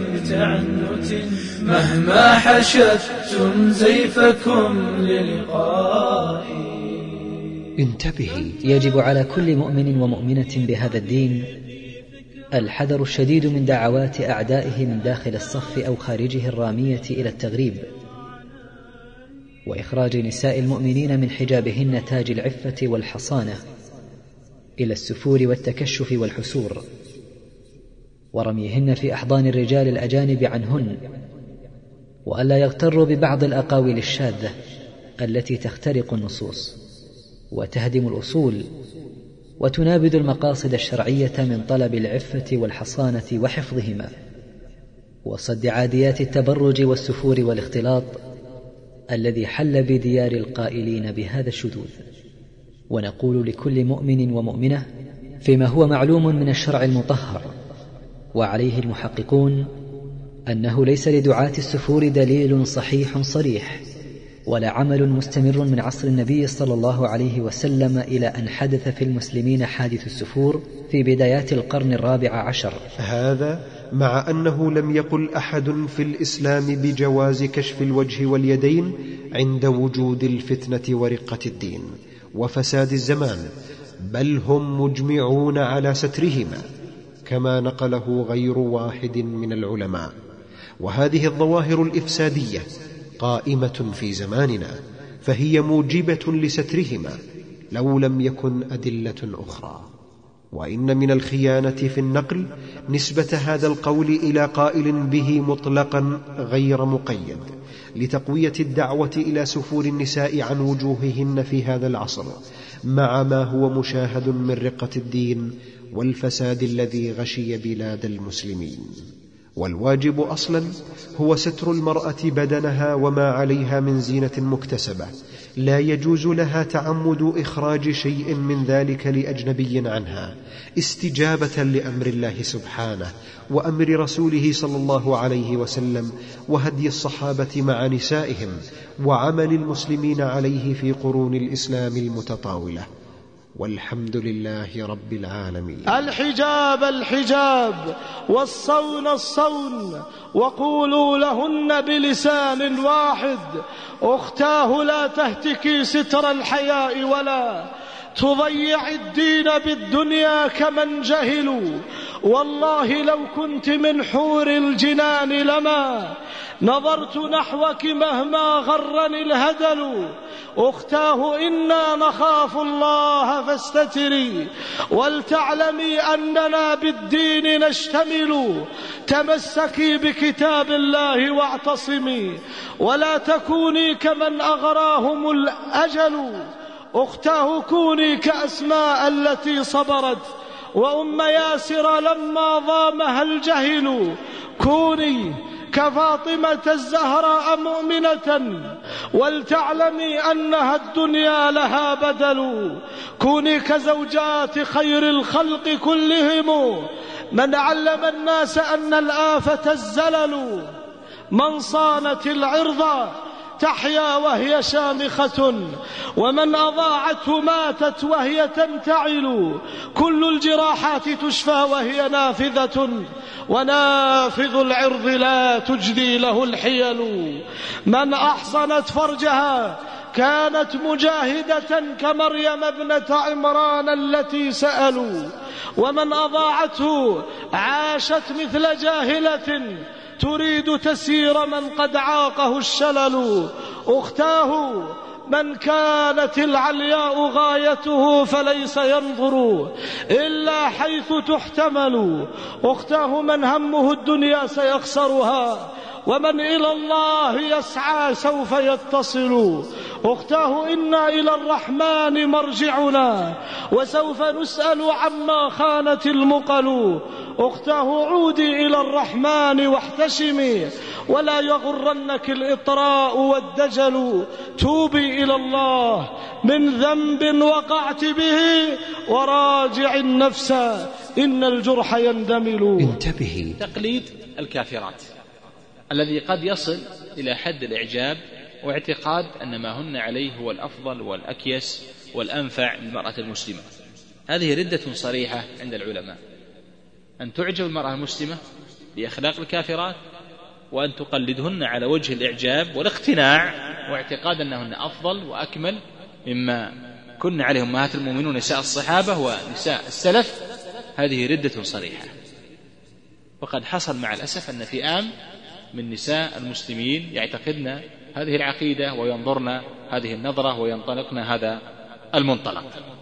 مهما حشدتم زيفكم للقائي. انتبهي، يجب على كل مؤمن ومؤمنة بهذا الدين الحذر الشديد من دعوات أعدائه من داخل الصف أو خارجه الرامية إلى التغريب، وإخراج نساء المؤمنين من حجابهن تاج العفة والحصانة إلى السفور والتكشف والحسور، ورميهن في أحضان الرجال الأجانب عنهن، وألا يغتروا ببعض الأقاويل الشاذة التي تخترق النصوص وتهدم الأصول وتنابذ المقاصد الشرعية من طلب العفة والحصانة وحفظهما. وصد عاديات التبرج والسفور والاختلاط الذي حل بديار القائلين بهذا الشذوذ. ونقول لكل مؤمن ومؤمنة فيما هو معلوم من الشرع المطهر وعليه المحققون أنه ليس لدعاة السفور دليل صحيح صريح ولا عمل مستمر من عصر النبي صلى الله عليه وسلم إلى أن حدث في المسلمين حادث السفور في بدايات القرن 14. هذا مع أنه لم يقل أحد في الإسلام بجواز كشف الوجه واليدين عند وجود الفتنة ورقة الدين وفساد الزمان، بل هم مجمعون على سترهما كما نقله غير واحد من العلماء. وهذه الظواهر الإفسادية قائمة في زماننا، فهي موجبة لسترهما لو لم يكن أدلة أخرى. وإن من الخيانة في النقل نسبة هذا القول إلى قائل به مطلقا غير مقيد لتقوية الدعوة إلى سفور النساء عن وجوههن في هذا العصر، مع ما هو مشاهد من رقة الدين والفساد الذي غشي بلاد المسلمين. والواجب أصلا هو ستر المرأة بدنها وما عليها من زينة مكتسبة، لا يجوز لها تعمد إخراج شيء من ذلك لأجنبي عنها، استجابة لأمر الله سبحانه وأمر رسوله صلى الله عليه وسلم وهدي الصحابة مع نسائهم وعمل المسلمين عليه في قرون الإسلام المتطاولة. والحمد لله رب العالمين. الحجاب الحجاب والصون الصون، وقولوا لهن بلسان واحد. أختاه لا تهتكي ستر الحياء ولا تضيع الدين بالدنيا كمن جهلوا. والله لو كنت من حور الجنان لما نظرت نحوك مهما غرني الهدل. أختاه إنا نخاف الله فاستتري ولتعلمي أننا بالدين نشتمل. تمسكي بكتاب الله واعتصمي ولا تكوني كمن أغراهم الأجل. أختاه كوني كأسماء التي صبرت وأم ياسر لما ضامها الجهل. كوني كفاطمة الزهراء مؤمنة ولتعلمي أنها الدنيا لها بدل. كوني كزوجات خير الخلق كلهم من علم الناس أن الآفة الزلل. من صانت العرض تحيا وهي شامخة ومن أضاعته ماتت وهي تنتعل. كل الجراحات تشفى وهي نافذة ونافذ العرض لا تجدي له الحيل. من أحصنت فرجها كانت مجاهدة كمريم ابنة عمران التي سألوا. ومن أضاعته عاشت مثل جاهلة تريد تسير من قد عاقه الشلل. أختاه من كانت العلياء غايته فليس ينظر إلا حيث تحتمل. أختاه من همه الدنيا سيخسرها ومن إلى الله يسعى سوف يتصل. أختاه إنا إلى الرحمن مرجعنا وسوف نسأل عما خانت المقل. أختاه عودي إلى الرحمن واحتشمي ولا يغرنك الإطراء والدجل. توبي إلى الله من ذنب وقعت به وراجع النفس إن الجرح يندمل. انتبهي. تقليد الكافرات الذي قد يصل إلى حد الإعجاب واعتقاد أن ما هن عليه هو الأفضل والأكيس والأنفع للمرأة المسلمة. هذه ردة صريحة عند العلماء، أن تعجب المرأة المسلمة بأخلاق الكافرات وأن تقلدهن على وجه الإعجاب والاقتناع واعتقاد أنهن أفضل وأكمل مما كن عليه أمهات المؤمنون نساء الصحابة ونساء السلف. هذه ردة صريحة. وقد حصل مع الأسف أن فئام من نساء المسلمين يعتقدن هذه العقيدة وينظرن هذه النظرة وينطلقن هذا المنطلق،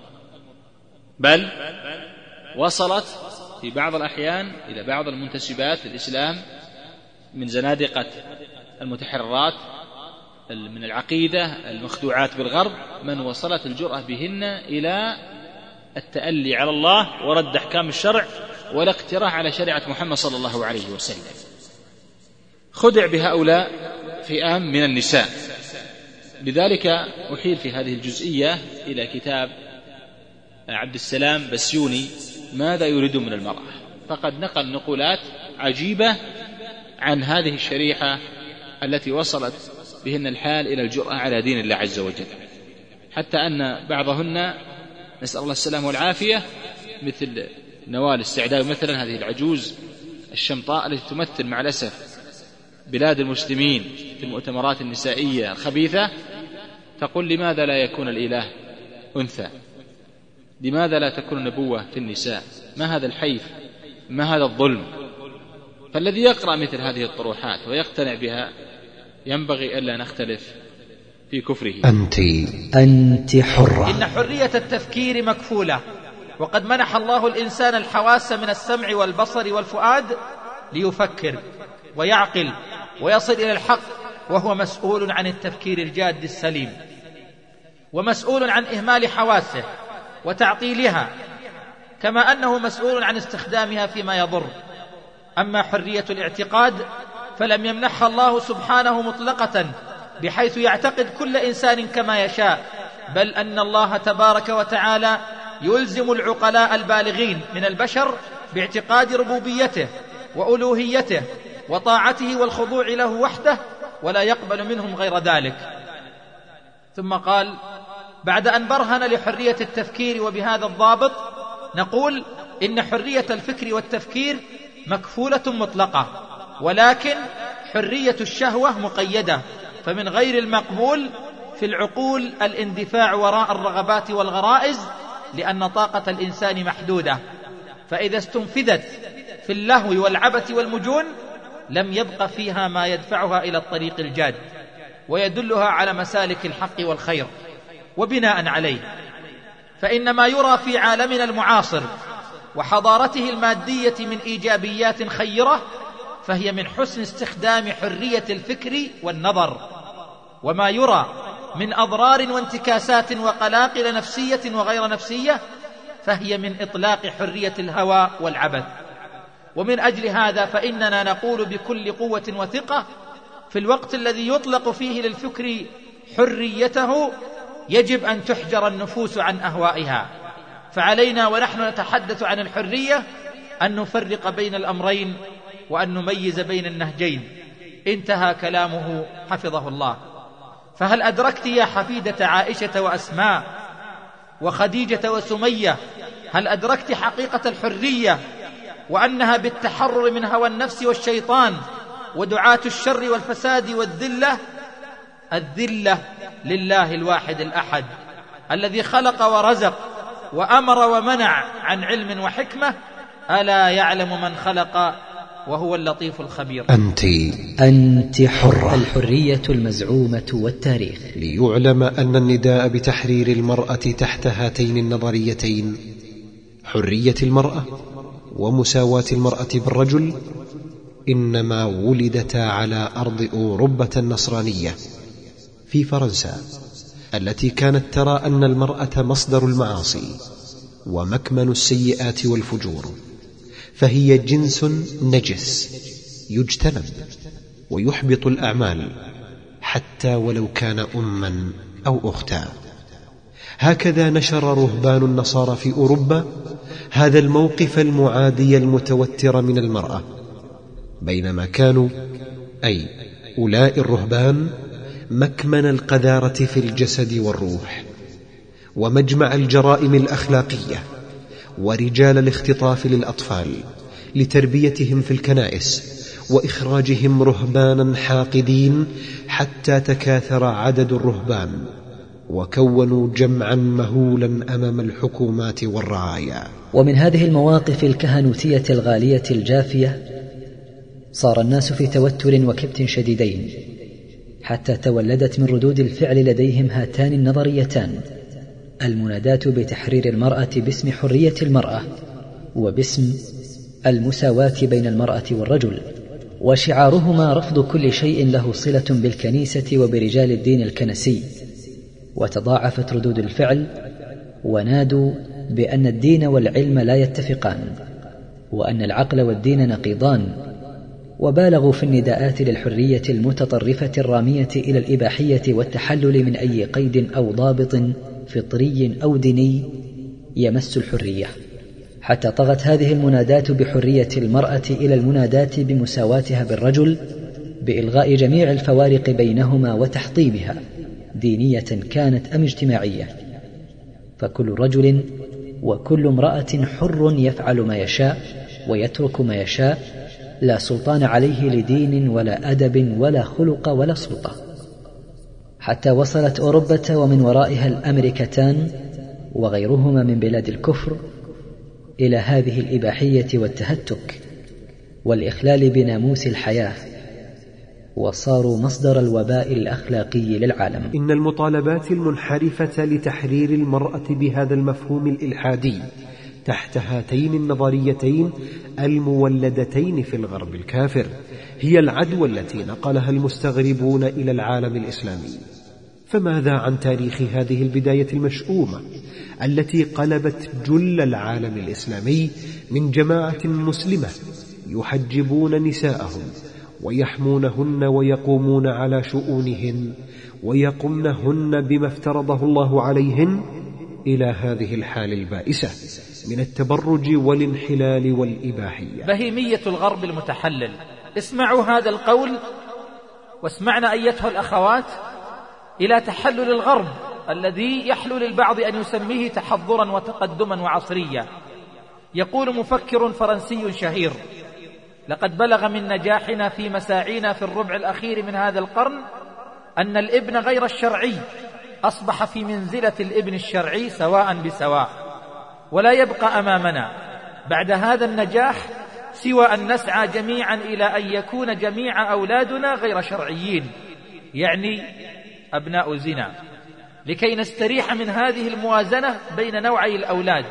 بل وصلت في بعض الأحيان إلى بعض المنتسبات للإسلام من زنادقة المتحررات من العقيدة المخدوعات بالغرب من وصلت الجرأة بهن إلى التألي على الله ورد أحكام الشرع والاقتراح على شريعة محمد صلى الله عليه وسلم. خدع بهؤلاء فئام من النساء. لذلك أحيل في هذه الجزئية إلى كتاب عبد السلام بسيوني ماذا يريد من المرأة، فقد نقل نقولات عجيبة عن هذه الشريحة التي وصلت بهن الحال إلى الجرأة على دين الله عز وجل، حتى أن بعضهن نسأل الله السلامة والعافية مثل نوال السعداوي مثلا، هذه العجوز الشمطاء التي تمثل مع الأسف بلاد المسلمين في المؤتمرات النسائية الخبيثة، تقول لماذا لا يكون الإله أنثى؟ لماذا لا تكون النبوة في النساء؟ ما هذا الحيف؟ ما هذا الظلم؟ فالذي يقرأ مثل هذه الطروحات ويقتنع بها ينبغي ألا نختلف في كفره. أنت حرة. إن حرية التفكير مكفولة، وقد منح الله الإنسان الحواس من السمع والبصر والفؤاد ليفكر ويعقل ويصل إلى الحق، وهو مسؤول عن التفكير الجاد السليم، ومسؤول عن إهمال حواسه وتعطيلها، كما أنه مسؤول عن استخدامها فيما يضر. أما حرية الاعتقاد فلم يمنحها الله سبحانه مطلقة بحيث يعتقد كل إنسان كما يشاء، بل أن الله تبارك وتعالى يلزم العقلاء البالغين من البشر باعتقاد ربوبيته وألوهيته وطاعته والخضوع له وحده، ولا يقبل منهم غير ذلك. ثم قال بعد أن برهن لحرية التفكير وبهذا الضابط نقول إن حرية الفكر والتفكير مكفولة مطلقة، ولكن حرية الشهوة مقيدة، فمن غير المقبول في العقول الاندفاع وراء الرغبات والغرائز، لأن طاقة الإنسان محدودة، فإذا استنفذت في اللهو والعبث والمجون لم يبق فيها ما يدفعها إلى الطريق الجاد ويدلها على مسالك الحق والخير. وبناء عليه فإن ما يرى في عالمنا المعاصر وحضارته المادية من إيجابيات خيرة فهي من حسن استخدام حرية الفكر والنظر، وما يرى من أضرار وانتكاسات وقلاقل نفسية وغير نفسية فهي من إطلاق حرية الهوى والعبث. ومن أجل هذا فإننا نقول بكل قوة وثقة في الوقت الذي يطلق فيه للفكر حريته يجب أن تحجر النفوس عن أهوائها، فعلينا ونحن نتحدث عن الحرية أن نفرق بين الأمرين وأن نميز بين النهجين. انتهى كلامه حفظه الله. فهل أدركت يا حفيدة عائشة وأسماء وخديجة وسمية، هل أدركت حقيقة الحرية وأنها بالتحرر من هوى النفس والشيطان ودعاة الشر والفساد والذلة؟ الذلة لله الواحد الأحد الذي خلق ورزق وأمر ومنع عن علم وحكمة. ألا يعلم من خلق وهو اللطيف الخبير. أنت حرة. الحرية المزعومة والتاريخ. ليعلم أن النداء بتحرير المرأة تحت هاتين النظريتين، حرية المرأة ومساواة المرأة بالرجل، إنما ولدتا على أرض أوروبا النصرانية في فرنسا، التي كانت ترى أن المرأة مصدر المعاصي ومكمن السيئات والفجور، فهي جنس نجس يجتنب ويحبط الأعمال حتى ولو كان أما أو أختا. هكذا نشر رهبان النصارى في أوروبا هذا الموقف المعادي المتوتر من المرأة، بينما كانوا أي أولئك الرهبان مكمن القذارة في الجسد والروح، ومجمع الجرائم الأخلاقية، ورجال الاختطاف للأطفال لتربيتهم في الكنائس وإخراجهم رهبانا حاقدين حتى تكاثر عدد الرهبان وكونوا جمعا مهولا أمام الحكومات والرعايا. ومن هذه المواقف الكهنوتية الغالية الجافية صار الناس في توتر وكبت شديدين، حتى تولدت من ردود الفعل لديهم هاتان النظريتان: المناداة بتحرير المرأة باسم حرية المرأة وباسم المساواة بين المرأة والرجل، وشعارهما رفض كل شيء له صلة بالكنيسة وبرجال الدين الكنسي. وتضاعفت ردود الفعل ونادوا بأن الدين والعلم لا يتفقان، وأن العقل والدين نقيضان، وبالغوا في النداءات للحرية المتطرفة الرامية إلى الإباحية والتحلل من أي قيد أو ضابط فطري أو ديني يمس الحرية، حتى طغت هذه المنادات بحرية المرأة إلى المناداة بمساواتها بالرجل، بإلغاء جميع الفوارق بينهما وتحطيمها دينية كانت أم اجتماعية، فكل رجل وكل امرأة حر يفعل ما يشاء ويترك ما يشاء، لا سلطان عليه لدين ولا أدب ولا خلق ولا سلطة. حتى وصلت أوروبا ومن ورائها الأمريكتان وغيرهما من بلاد الكفر إلى هذه الإباحية والتهتك والإخلال بناموس الحياة، وصاروا مصدر الوباء الأخلاقي للعالم. إن المطالبات المنحرفة لتحرير المرأة بهذا المفهوم الإلحادي تحت هاتين النظريتين المولدتين في الغرب الكافر هي العدوى التي نقلها المستغربون إلى العالم الإسلامي. فماذا عن تاريخ هذه البداية المشؤومة التي قلبت جل العالم الإسلامي من جماعة مسلمة يحجبون نساءهم ويحمونهن ويقومون على شؤونهن ويقمنهن بما افترضه الله عليهن، إلى هذه الحال البائسة من التبرج والانحلال والإباحية. بهيمية الغرب المتحلل. اسمعوا هذا القول واسمعنا أيتها الأخوات إلى تحلل الغرب الذي يحلو للبعض أن يسميه تحضرا وتقدما وعصريا. يقول مفكر فرنسي شهير: لقد بلغ من نجاحنا في مساعينا في الربع الأخير من هذا القرن أن الابن غير الشرعي أصبح في منزلة الابن الشرعي سواء بسواء، ولا يبقى أمامنا بعد هذا النجاح سوى أن نسعى جميعا إلى أن يكون جميع أولادنا غير شرعيين، يعني أبناء زنا، لكي نستريح من هذه الموازنة بين نوعي الأولاد.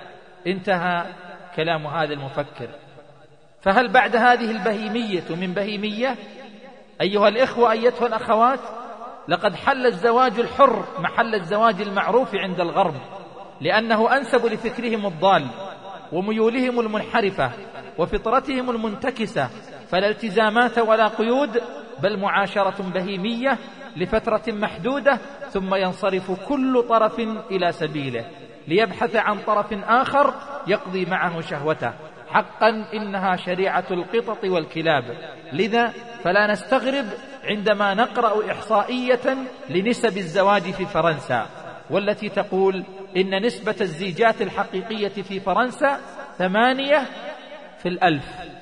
انتهى كلام هذا المفكر. فهل بعد هذه البهيمية من بهيمية؟ أيها الإخوة أيتها الأخوات، لقد حل الزواج الحر محل الزواج المعروف عند الغرب، لأنه أنسب لفكرهم الضال وميولهم المنحرفة وفطرتهم المنتكسة، فلا التزامات ولا قيود، بل معاشرة بهيمية لفترة محدودة، ثم ينصرف كل طرف إلى سبيله ليبحث عن طرف آخر يقضي معه شهوته. حقا إنها شريعة القطط والكلاب. لذا فلا نستغرب عندما نقرأ إحصائية لنسب الزواج في فرنسا، والتي تقول إن نسبة الزيجات الحقيقية في فرنسا 8/1000.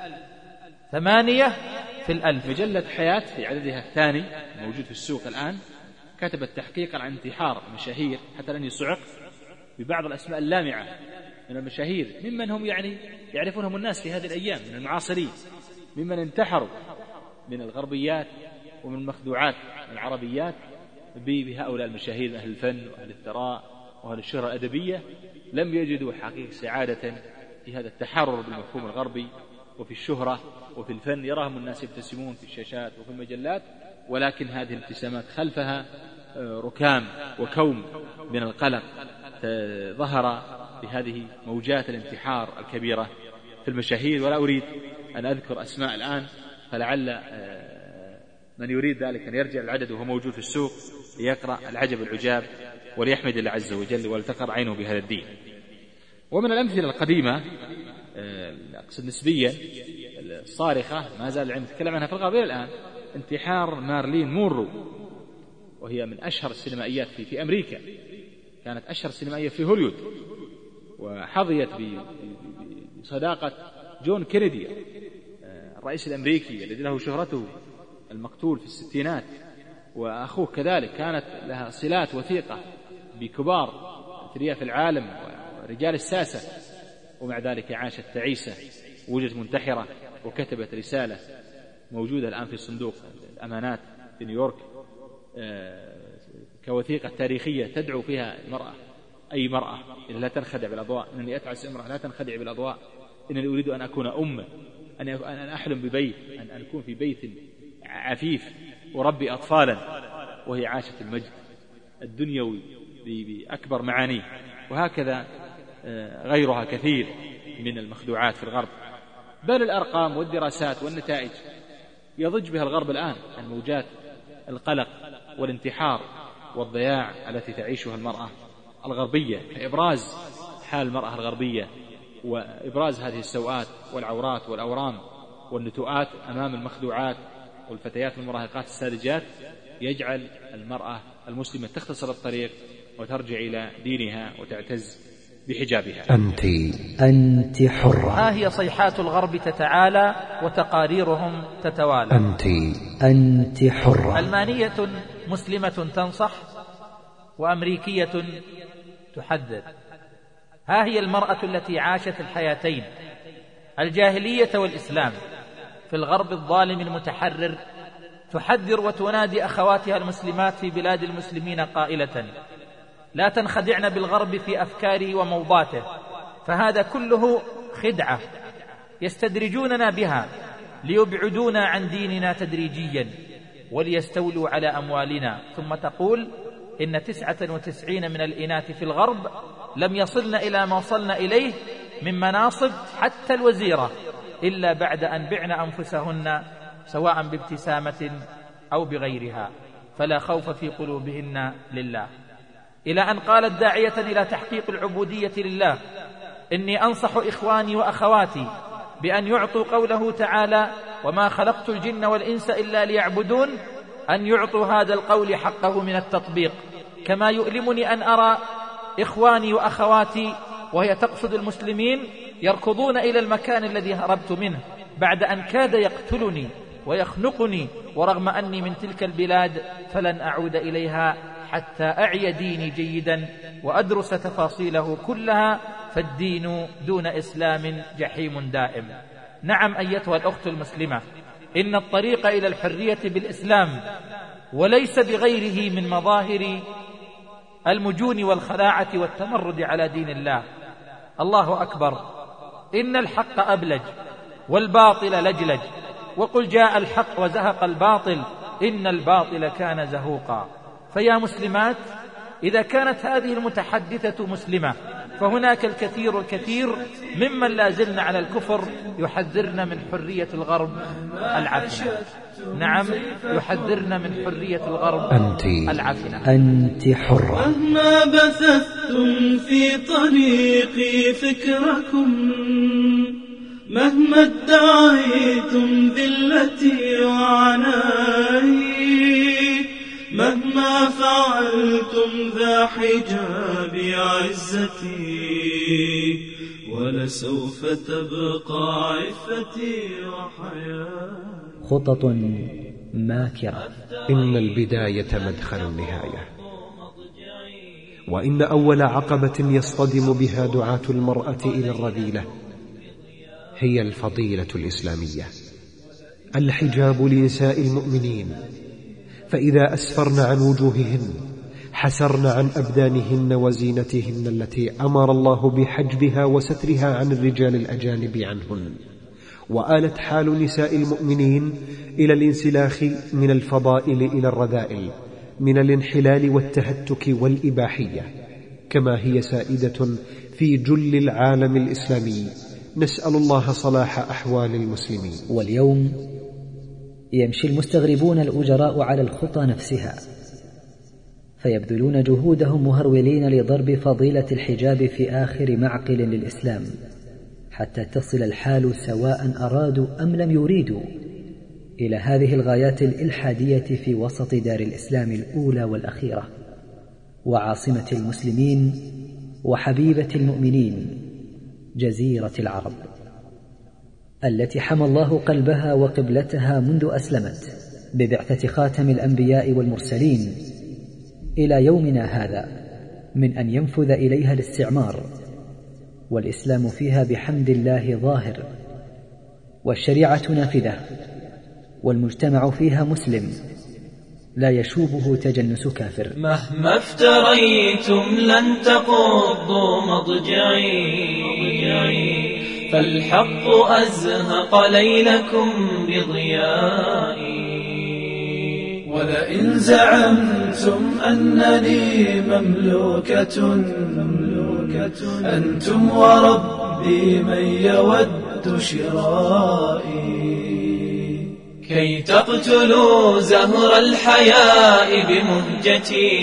8/1000. مجلة حياة في عددها الثاني موجود في السوق الآن كتبت تحقيقا عن انتحار مشاهير، حتى لأني صعقت ببعض الأسماء اللامعة من المشاهير ممن هم يعرفونهم الناس في هذه الأيام من المعاصرين، ممن انتحروا من الغربيات ومن المخدوعات العربيات بهؤلاء المشاهير أهل الفن وأهل الثراء وأهل الشهرة الأدبية، لم يجدوا حقيقة سعادة في هذا التحرر بالمفهوم الغربي وفي الشهرة وفي الفن. يراهم الناس يبتسمون في الشاشات وفي المجلات، ولكن هذه الابتسامات خلفها ركام وكوم من القلق ظهر بهذه موجات الانتحار الكبيرة في المشاهير. ولا أريد أن أذكر أسماء الآن، فلعل من يريد ذلك أن يرجع العدد وهو موجود في السوق ليقرأ العجب العجاب وليحمد الله عز وجل ولتقر عينه بهذا الدين. ومن الأمثلة القديمة أقصد نسبيا الصارخة ما زال العلم يتكلم عنها في الغرب الآن، انتحار مارلين مونرو، وهي من أشهر السينمائيات في أمريكا، كانت أشهر سينمائية في هوليوود، وحظيت بصداقة جون كينيدي الرئيس الأمريكي الذي له شهرته المقتول في الستينات، وأخوه كذلك كانت لها صلات وثيقة بكبار أثرياء في العالم ورجال الساسة، ومع ذلك عاشت تعيسة، وجدت منتحرة، وكتبت رسالة موجودة الآن في صندوق الأمانات في نيويورك كوثيقة تاريخية تدعو فيها المرأة، أي مرأة، إن لا تنخدع بالأضواء، إنني أتعس امرأة لا تنخدع بالأضواء، إنني أريد أن أكون أمة، أن أحلم ببيت، أن أكون في بيت عفيف وربي أطفالا، وهي عاشت المجد الدنيوي بأكبر معانيه. وهكذا غيرها كثير من المخدوعات في الغرب. بل الأرقام والدراسات والنتائج يضج بها الغرب الآن عن موجات القلق والانتحار والضياع التي تعيشها المرأة الغربية. إبراز حال المرأة الغربية وإبراز هذه السوءات والعورات والأورام والنتوءات أمام المخدوعات والفتيات المراهقات الساذجات يجعل المرأة المسلمة تختصر الطريق وترجع إلى دينها وتعتز بحجابها. أنت حرة. ها هي صيحات الغرب تتعالى وتقاريرهم تتوالى. أنت حرة. ألمانية مسلمة تنصح وأمريكية تحذر. ها هي المرأة التي عاشت الحياتين، الجاهلية والإسلام، في الغرب الظالم المتحرر، تحذر وتنادي أخواتها المسلمات في بلاد المسلمين قائلة: لا تنخدعن بالغرب في أفكاره وموضاته، فهذا كله خدعة يستدرجوننا بها ليبعدونا عن ديننا تدريجيا وليستولوا على أموالنا. ثم تقول: إن 99 من الإناث في الغرب لم يصلن إلى ما وصلنا إليه من مناصب حتى الوزيرة إلا بعد أن بعن أنفسهن سواء بابتسامة أو بغيرها، فلا خوف في قلوبهن لله. إلى أن قالت داعية إلى تحقيق العبودية لله: إني أنصح إخواني وأخواتي بأن يعطوا قوله تعالى: وما خلقت الجن والإنس إلا ليعبدون، أن يعطوا هذا القول حقه من التطبيق. كما يؤلمني أن أرى إخواني وأخواتي، وهي تقصد المسلمين، يركضون إلى المكان الذي هربت منه بعد أن كاد يقتلني ويخنقني، ورغم أني من تلك البلاد فلن أعود إليها حتى أعي ديني جيدا وأدرس تفاصيله كلها، فالدين دون إسلام جحيم دائم. نعم أيتها الأخت المسلمة، إن الطريق إلى الحرية بالإسلام وليس بغيره من مظاهر المجون والخلاعة والتمرد على دين الله. الله أكبر، إن الحق أبلج والباطل لجلج، وقل جاء الحق وزهق الباطل إن الباطل كان زهوقا. فيا مسلمات، إذا كانت هذه المتحدثة مسلمة، فهناك الكثير ممن لا زلن على الكفر يحذرن من حرية الغرب العفنة. نعم، يحذرن من حرية الغرب العفنة. أنت حرة. مهما بثثتم في طريقي فكركم، مهما ادعيتم ذلتي وعناي، مهما فعلتم ذا حجابي عزتي، ولسوف تبقى عفتي وحياتي. خطط ماكرة. إن البداية مدخل النهاية، وإن أول عقبة يصطدم بها دعاة المرأة إلى الرذيلة هي الفضيلة الإسلامية، الحجاب لنساء المؤمنين، فإذا أسفرن عن وجوههن حسرن عن أبدانهن وزينتهن التي أمر الله بحجبها وسترها عن الرجال الأجانب عنهن. وآلت حال نساء المؤمنين إلى الانسلاخ من الفضائل إلى الرذائل، من الانحلال والتهتك والإباحية، كما هي سائدة في جل العالم الإسلامي. نسأل الله صلاح أحوال المسلمين. واليوم يمشي المستغربون الأجراء على الخطى نفسها، فيبذلون جهودهم مهرولين لضرب فضيلة الحجاب في آخر معقل للإسلام، حتى تصل الحال سواء أرادوا أم لم يريدوا إلى هذه الغايات الإلحادية في وسط دار الإسلام الأولى والأخيرة، وعاصمة المسلمين وحبيبة المؤمنين، جزيرة العرب، التي حمى الله قلبها وقبلتها منذ أسلمت ببعثة خاتم الأنبياء والمرسلين إلى يومنا هذا، من أن ينفذ إليها الاستعمار، والإسلام فيها بحمد الله ظاهر، والشريعة نافذة، والمجتمع فيها مسلم لا يشوبه تجنس كافر. مهما افتريتم لن تقضوا مضجعي، فالحق أزهق ليلكم بضيائي. ولئن زعمتم أنني مملوكة، أنتم وربي من يود وقت شرائي كي تقتلوا زهر الحياء بمهجتي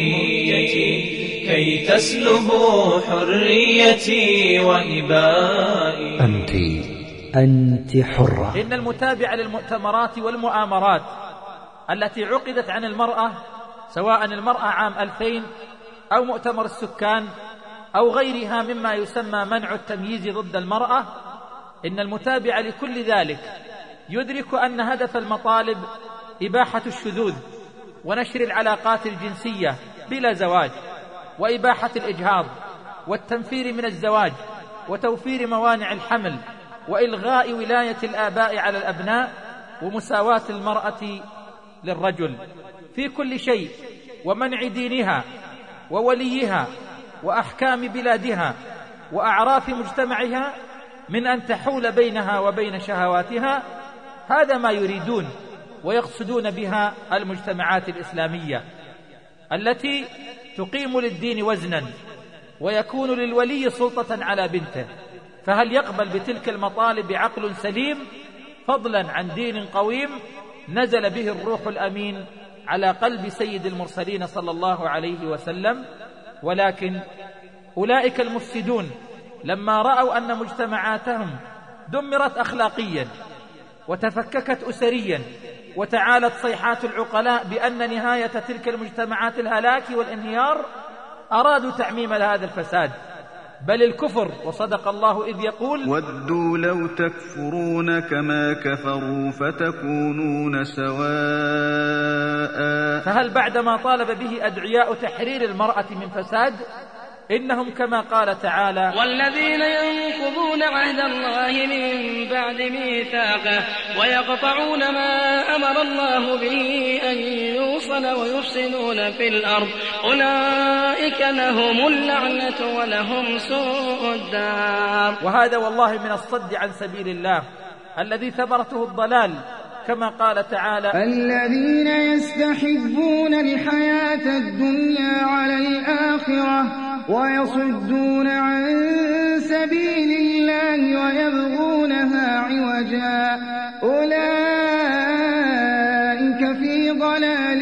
كي تسلبوا حريتي وإبائي أنت حرة. إن المتابع للمؤتمرات والمؤامرات التي عقدت عن المرأة، سواء المرأة عام 2000 أو مؤتمر السكان أو غيرها مما يسمى منع التمييز ضد المرأة، إن المتابع لكل ذلك يدرك أن هدف المطالب إباحة الشذوذ ونشر العلاقات الجنسية بلا زواج، وإباحة الإجهاض والتنفير من الزواج، وتوفير موانع الحمل، وإلغاء ولاية الآباء على الأبناء، ومساواة المرأة للرجل في كل شيء، ومنع دينها ووليها وأحكام بلادها وأعراف مجتمعها من أن تحول بينها وبين شهواتها. هذا ما يريدون ويقصدون بها المجتمعات الإسلامية التي تقيم للدين وزنا ويكون للولي سلطة على بنته. فهل يقبل بتلك المطالب عقل سليم، فضلا عن دين قويم نزل به الروح الأمين على قلب سيد المرسلين صلى الله عليه وسلم؟ ولكن أولئك المفسدون لما رأوا أن مجتمعاتهم دمرت أخلاقيا وتفككت أسريا وتعالت صيحات العقلاء بأن نهاية تلك المجتمعات الهلاك والانهيار، أرادوا تعميم هذا الفساد بل الكفر. وصدق الله إذ يقول: ودوا لو تكفرون كما كفروا فتكونون سواء. فهل بعدما طالب به أدعياء تحرير المرأة من فساد، إنهم كما قال تعالى: والذين ينقضون عهد الله من بعد ميثاقه ويقطعون ما أمر الله به أن يوصل ويفسدون في الأرض أولئك لهم اللعنة ولهم سوء الدار. وهذا والله من الصد عن سبيل الله الذي ثمرته الضلال، كما قال تعالى: الذين يستحبون الحياة الدنيا على الآخرة ويصدون عن سبيل الله ويبغونها عوجا أولئك في ضلال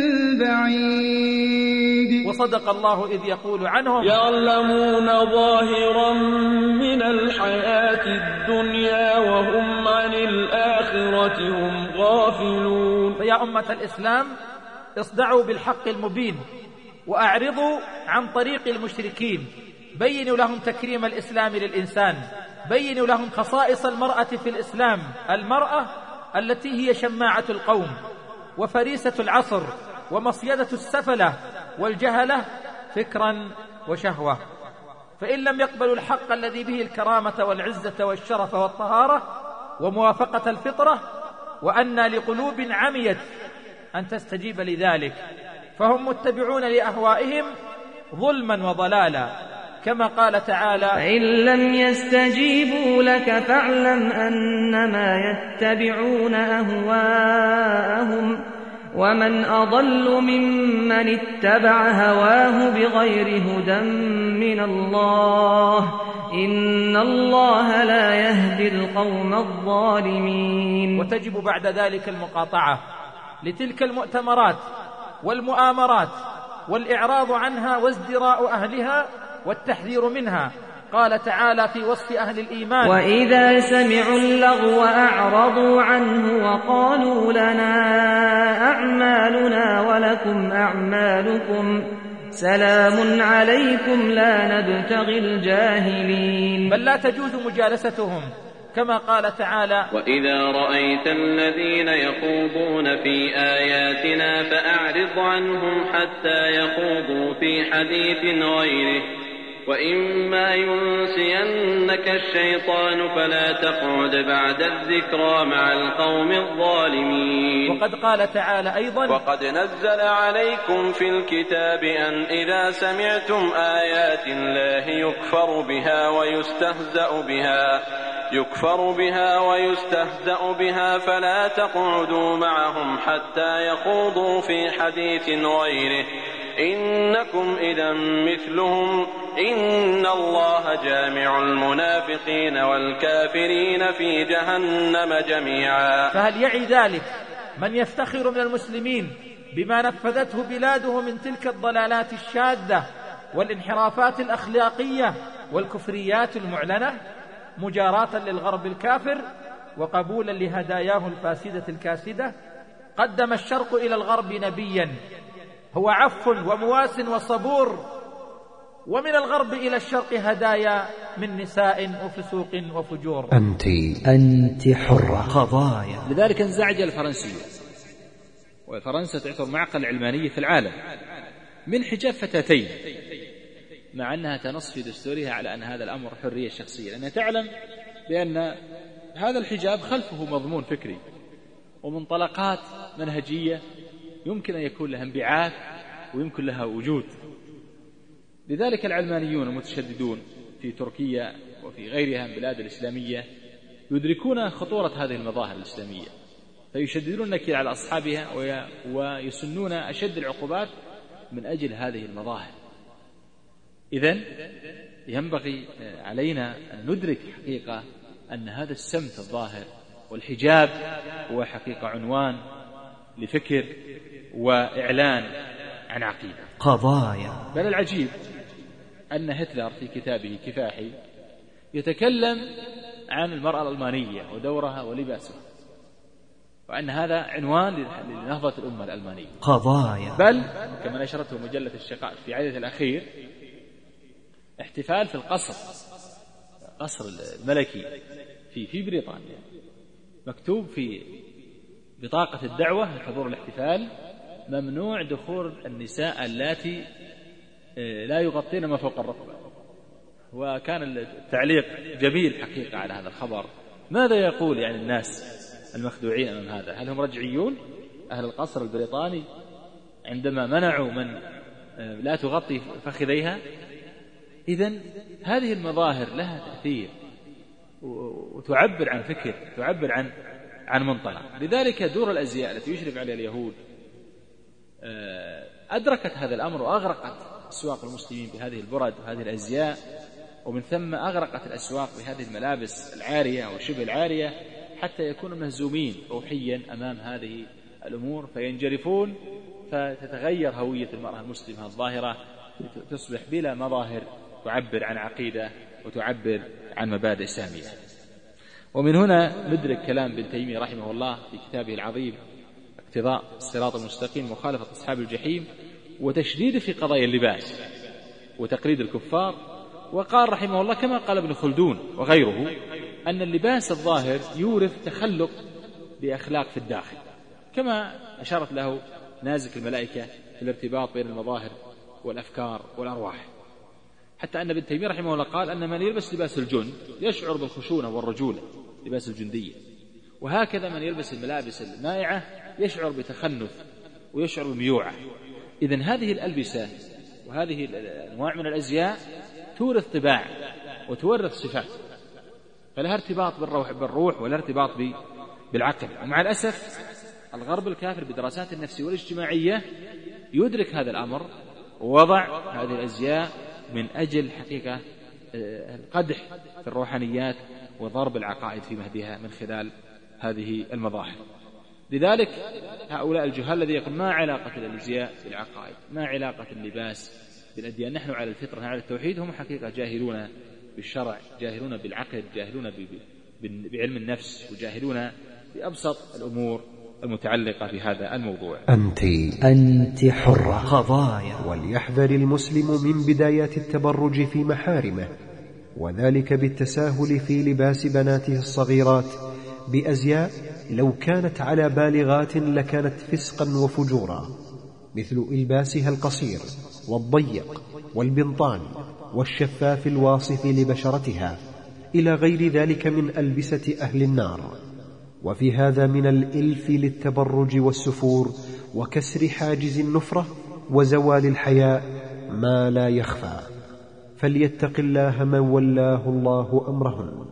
بعيد. وصدق الله إذ يقول عنهم: يعلمون ظاهرا من الحياة الدنيا وهم عن الآخرة هم غافلون. فيا أمة الإسلام، اصدعوا بالحق المبين وأعرضوا عن طريق المشركين، بينوا لهم تكريم الإسلام للإنسان، بينوا لهم خصائص المرأة في الإسلام، المرأة التي هي شماعة القوم وفريسة العصر ومصيدة السفلة والجهلة فكرا وشهوة. فإن لم يقبلوا الحق الذي به الكرامة والعزة والشرف والطهارة وموافقة الفطرة، وأن لقلوب عميت أن تستجيب لذلك، فهم متبعون لأهوائهم ظلما وضلالا، كما قال تعالى: فإن لم يستجيبوا لك فاعلم أنما يتبعون أهواءهم ومن أضل ممن اتبع هواه بغير هدى من الله إن الله لا يهدي القوم الظالمين. وتجب بعد ذلك المقاطعة لتلك المؤتمرات والمؤامرات والإعراض عنها وازدراء أهلها والتحذير منها. قال تعالى في وصف أهل الإيمان: وإذا سمعوا اللغو أعرضوا عنه وقالوا لنا أعمالنا ولكم أعمالكم سلام عليكم لا نبتغي الجاهلين. بل لا تجوز مجالستهم، كما قال تعالى: وإذا رأيت الذين يخوضون في آياتنا فأعرض عنهم حتى يخوضوا في حديث غيره وإما ينسينك الشيطان فلا تقعد بعد الذكرى مع القوم الظالمين. وقد قال تعالى أيضا: وقد نزل عليكم في الكتاب أن إذا سمعتم آيات الله يكفر بها ويستهزأ بها فلا تقعدوا معهم حتى يخوضوا في حديث غيره إنكم إذا مثلهم إن الله جامع المنافقين والكافرين في جهنم جميعا. فهل يعي ذلك من يفتخر من المسلمين بما نفذته بلاده من تلك الضلالات الشاذة والانحرافات الأخلاقية والكفريات المعلنة، مجاراة للغرب الكافر وقبولا لهداياه الفاسدة الكاسدة؟ قدم الشرق إلى الغرب نبيا هو عف ومواس وصبور، ومن الغرب إلى الشرق هدايا من نساء وفسوق وفجور. أنت حرة. قضايا. لذلك انزعج الفرنسية، وفرنسا تعتبر معقل علمانية في العالم، من حجاب فتاتين، مع أنها تنص في دستورها على أن هذا الأمر حرية شخصية، لأنها تعلم بأن هذا الحجاب خلفه مضمون فكري ومنطلقات منهجية يمكن أن يكون لها انبعاث ويمكن لها وجود. لذلك العلمانيون المتشددون في تركيا وفي غيرها من البلاد الإسلامية يدركون خطورة هذه المظاهر الإسلامية، فيشددون النكير على أصحابها ويسنون أشد العقوبات من أجل هذه المظاهر. إذن ينبغي علينا أن ندرك حقيقة أن هذا السمت الظاهر والحجاب هو حقيقة عنوان لفكر وإعلان عن عقيدة. قضايا. بل العجيب أن هتلر في كتابه كفاحي يتكلم عن المرأة الألمانية ودورها ولباسها، وأن هذا عنوان لنهضة الأمة الألمانية. قضايا. بل كما نشرته مجلة الشقاء في عددها الأخير احتفال في القصر الملكي في بريطانيا، مكتوب في بطاقة الدعوة لحضور الاحتفال: ممنوع دخول النساء اللاتي لا يغطين ما فوق الركبة. وكان التعليق جميل حقيقة على هذا الخبر. ماذا يقول يعني الناس المخدوعين أمام هذا؟ هل هم رجعيون أهل القصر البريطاني عندما منعوا من لا تغطي فخذيها؟ إذن هذه المظاهر لها تأثير وتعبر عن فكر، تعبر عن منطلق. لذلك دور الأزياء التي يشرف عليها اليهود أدركت هذا الأمر وأغرقت أسواق المسلمين بهذه البرد وهذه الأزياء، ومن ثم أغرقت الأسواق بهذه الملابس العارية وشبه العارية، حتى يكونوا مهزومين روحيا أمام هذه الأمور فينجرفون، فتتغير هوية المرأة المسلمة الظاهرة، تصبح بلا مظاهر تعبر عن عقيدة وتعبر عن مبادئ سامية. ومن هنا ندرك كلام ابن تيمية رحمه الله في كتابه العظيم اقتضاء الصراط المستقيم مخالفة أصحاب الجحيم، وتشديد في قضايا اللباس وتقليد الكفار. وقال رحمه الله كما قال ابن خلدون وغيره أن اللباس الظاهر يورث تخلق بأخلاق في الداخل، كما أشارت له نازك الملائكة في الارتباط بين المظاهر والأفكار والأرواح. حتى أن ابن تيمية رحمه الله قال أن من يلبس لباس الجند يشعر بالخشونة والرجولة، لباس الجندية، وهكذا من يلبس الملابس المائعة يشعر بتخنث ويشعر بميوعة. إذن هذه الألبسة وهذه الأنواع من الأزياء تورث طباع وتورث صفات، فلها ارتباط بالروح ولا ارتباط بالعقل. ومع الأسف الغرب الكافر بدراسات النفسية والاجتماعية يدرك هذا الأمر ووضع هذه الأزياء من أجل حقيقة القدح في الروحانيات وضرب العقائد في مهدها من خلال هذه المظاهر. لذلك هؤلاء الجهال الذي يقول ما علاقة الأزياء بالعقائد، ما علاقة اللباس بالأديان، نحن على الفطرة، نحن على التوحيد، هم حقيقة جاهلون بالشرع، جاهلون بالعقل، جاهلون بعلم النفس، وجاهلون بأبسط الأمور المتعلقة بهذا الموضوع. أنت حرة. قضايا. وليحذر المسلم من بدايات التبرج في محارمه، وذلك بالتساهل في لباس بناته الصغيرات بأزياء لو كانت على بالغات لكانت فسقا وفجورا، مثل إلباسها القصير والضيق والبنطال والشفاف الواصف لبشرتها إلى غير ذلك من ألبسة أهل النار. وفي هذا من الإلف للتبرج والسفور وكسر حاجز النفرة وزوال الحياء ما لا يخفى، فليتق الله من ولاه الله أمرهن.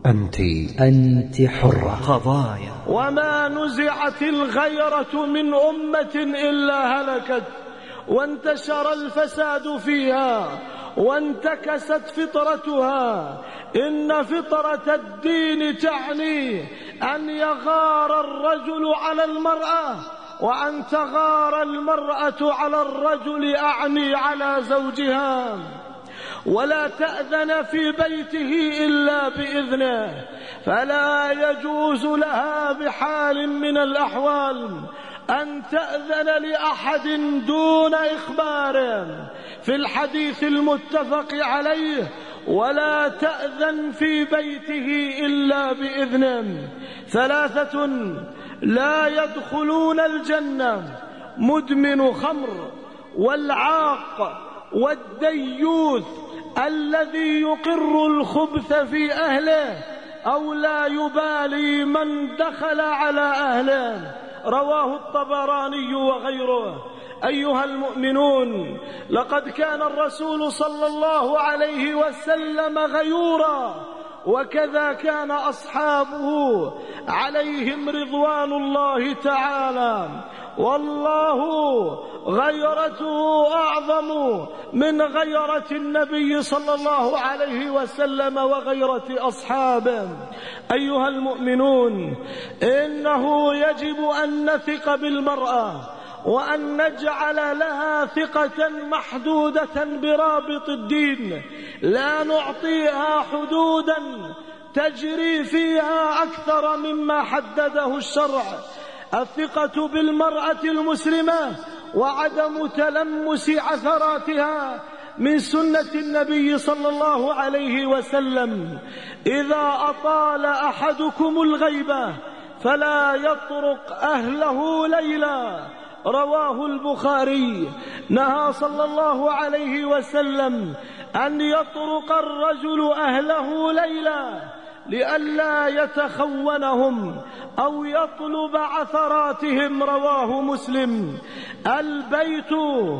أنت حرة. قضايا. وما نزعت الغيرة من أمة إلا هلكت وانتشر الفساد فيها وانتكست فطرتها. إن فطرة الدين تعني أن يغار الرجل على المرأة، وأن تغار المرأة على الرجل، أعني على زوجها، ولا تأذن في بيته إلا بإذنه، فلا يجوز لها بحال من الأحوال أن تأذن لأحد دون إخباره. في الحديث المتفق عليه: ولا تأذن في بيته إلا بإذنه. 3 لا يدخلون الجنة: مدمن خمر، والعاق، والديوث الذي يقر الخبث في أهله أو لا يبالي من دخل على أهله. رواه الطبراني وغيره. أيها المؤمنون، لقد كان الرسول صلى الله عليه وسلم غيورا، وكذا كان أصحابه عليهم رضوان الله تعالى، والله غيرته أعظم من غيرة النبي صلى الله عليه وسلم وغيرة أصحابه. أيها المؤمنون، إنه يجب أن نثق بالمرأة، وأن نجعل لها ثقة محدودة برابط الدين، لا نعطيها حدودا تجري فيها أكثر مما حدده الشرع. الثقة بالمرأة المسلمة وعدم تلمس عثراتها من سنة النبي صلى الله عليه وسلم. إذا أطال أحدكم الغيبة فلا يطرق أهله ليلا. رواه البخاري. نهى صلى الله عليه وسلم أن يطرق الرجل أهله ليلا لئلا يتخونهم أو يطلب عثراتهم. رواه مسلم. البيت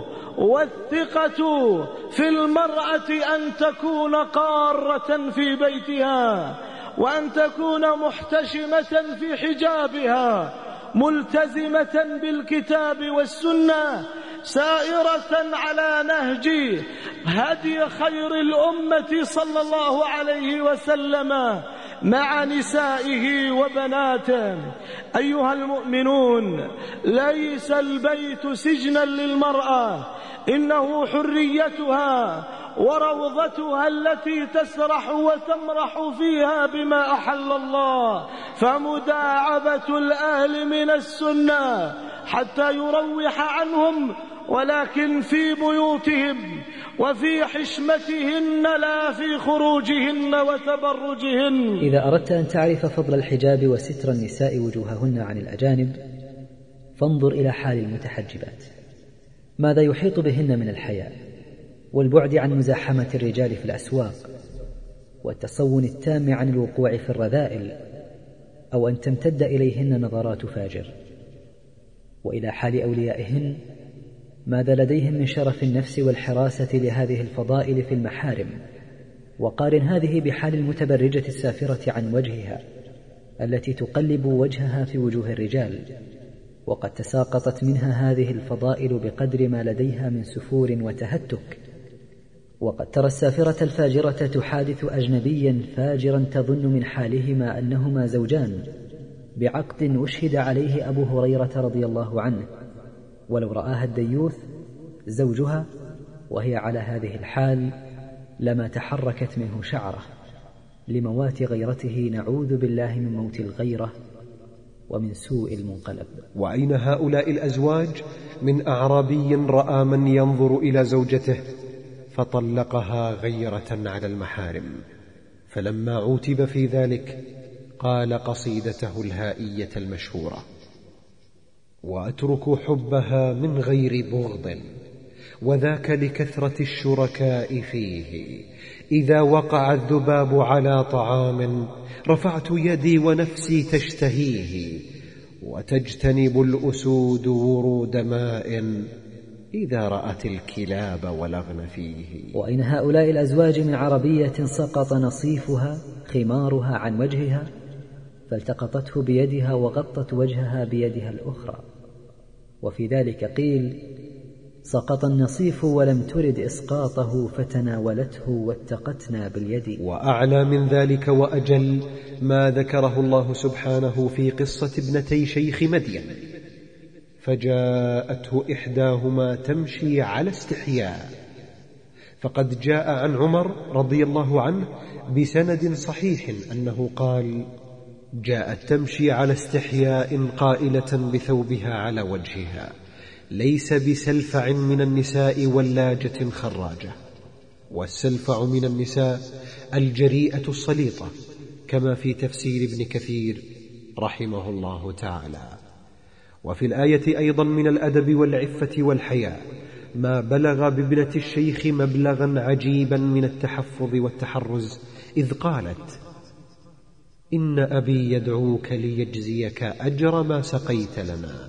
والثقة في المرأة أن تكون قارة في بيتها، وأن تكون محتشمة في حجابها، ملتزمة بالكتاب والسنة، سائرة على نهج هدي خير الأمة صلى الله عليه وسلم مع نسائه وبناته. أيها المؤمنون، ليس البيت سجنا للمرأة، إنه حريتها وروضتها التي تسرح وتمرح فيها بما أحل الله. فمداعبة الأهل من السنة حتى يروح عنهم، ولكن في بيوتهم وفي حشمتهن لا في خروجهن وتبرجهن. إذا أردت أن تعرف فضل الحجاب وستر النساء وجوههن عن الأجانب، فانظر إلى حال المتحجبات، ماذا يحيط بهن من الحياء والبعد عن مزاحمة الرجال في الأسواق، والتصون التام عن الوقوع في الرذائل، أو أن تمتد إليهن نظرات فاجر. وإلى حال أوليائهن، ماذا لديهم من شرف النفس والحراسة لهذه الفضائل في المحارم، وقارن هذه بحال المتبرجة السافرة عن وجهها التي تقلب وجهها في وجوه الرجال، وقد تساقطت منها هذه الفضائل بقدر ما لديها من سفور وتهتك. وقد ترى السافرة الفاجرة تحادث أجنبيا فاجرا تظن من حالهما أنهما زوجان بعقد أشهد عليه أبو هريرة رضي الله عنه، ولو رآها الديوث زوجها وهي على هذه الحال لما تحركت منه شعره، لموات غيرته. نعوذ بالله من موت الغيرة ومن سوء المنقلب. وأين هؤلاء الأزواج من أعرابي رأى من ينظر إلى زوجته فطلقها غيرة على المحارم، فلما عوتب في ذلك قال قصيدته الهائية المشهورة: وأترك حبها من غير بغض، وذاك لكثرة الشركاء فيه. إذا وقع الذباب على طعام رفعت يدي ونفسي تشتهيه، وتجتنب الأسود ورود ماء إذا رأت الكلاب ولغن فيه. وأين هؤلاء الأزواج من عربية سقط نصيفها خمارها عن وجهها فالتقطته بيدها وغطت وجهها بيدها الأخرى، وفي ذلك قيل سقط النصيف ولم ترد إسقاطه فتناولته واتقتنا باليد. وأعلى من ذلك وأجل ما ذكره الله سبحانه في قصة ابنتي شيخ مدين، فجاءته إحداهما تمشي على استحياء، فقد جاء عن عمر رضي الله عنه بسند صحيح أنه قال: جاءت تمشي على استحياء قائلة بثوبها على وجهها: ليس بسلفع من النساء ولاجة خراجة. والسلفع من النساء الجريئة الصليطة، كما في تفسير ابن كثير رحمه الله تعالى. وفي الآية أيضا من الأدب والعفة والحياء ما بلغ بابنة الشيخ مبلغا عجيبا من التحفظ والتحرز، إذ قالت: إن أبي يدعوك ليجزيك أجر ما سقيت لنا.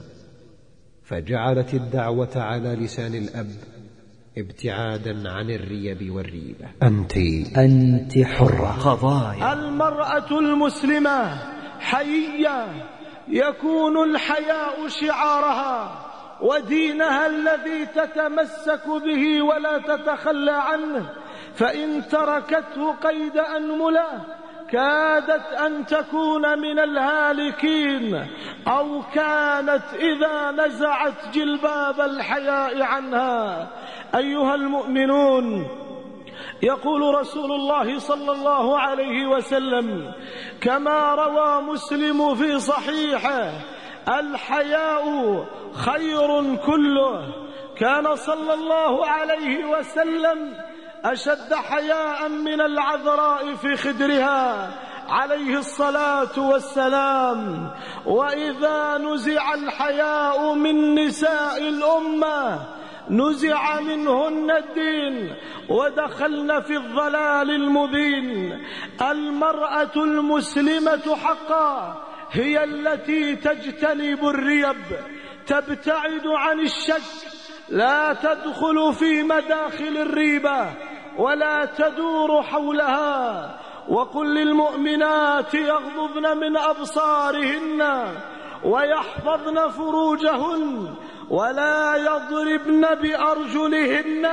فجعلت الدعوة على لسان الأب ابتعادا عن الريب والريبة. أنت حرة. قضايا. المرأة المسلمة حيية، يكون الحياء شعارها ودينها الذي تتمسك به ولا تتخلى عنه، فإن تركته قيد أنملة كادت أن تكون من الهالكين، أو كانت إذا نزعت جلباب الحياء عنها. أيها المؤمنون، يقول رسول الله صلى الله عليه وسلم كما روى مسلم في صحيحه: الحياء خير كله. كان صلى الله عليه وسلم أشد حياء من العذراء في خدرها عليه الصلاة والسلام. وإذا نزع الحياء من نساء الأمة نزع منهن الدين ودخلن في الضلال المبين. المرأة المسلمة حقا هي التي تجتنب الريب، تبتعد عن الشك، لا تدخل في مداخل الريبة ولا تدور حولها. وقل للمؤمنات يغضضن من أبصارهن ويحفظن فروجهن ولا يضربن بأرجلهن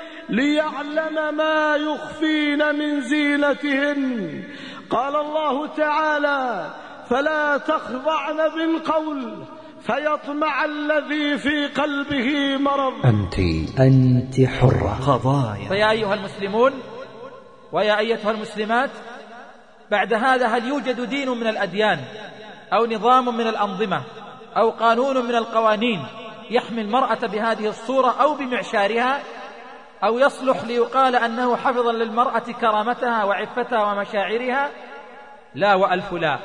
ليعلم ما يخفين من زينتهن. قال الله تعالى: فلا تخضعن بالقول فيطمع الذي في قلبه مرض. أنت حرة. قضايا. فيا أيها المسلمون ويا أيتها المسلمات، بعد هذا هل يوجد دين من الأديان أو نظام من الأنظمة أو قانون من القوانين يحمي المرأة بهذه الصورة أو بمعشارها، أو يصلح ليقال أنه حفظا للمرأة كرامتها وعفتها ومشاعرها؟ لا وألف لا،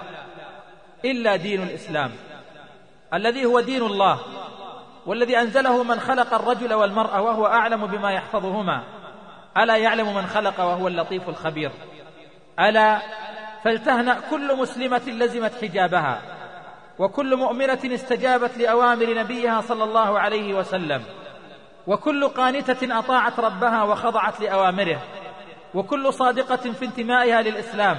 إلا دين الإسلام الذي هو دين الله، والذي أنزله من خلق الرجل والمرأة وهو أعلم بما يحفظهما. ألا يعلم من خلق وهو اللطيف الخبير. ألا فلتهنأ كل مسلمة لزمت حجابها، وكل مؤمنة استجابت لأوامر نبيها صلى الله عليه وسلم، وكل قانتة أطاعت ربها وخضعت لأوامره، وكل صادقة في انتمائها للإسلام،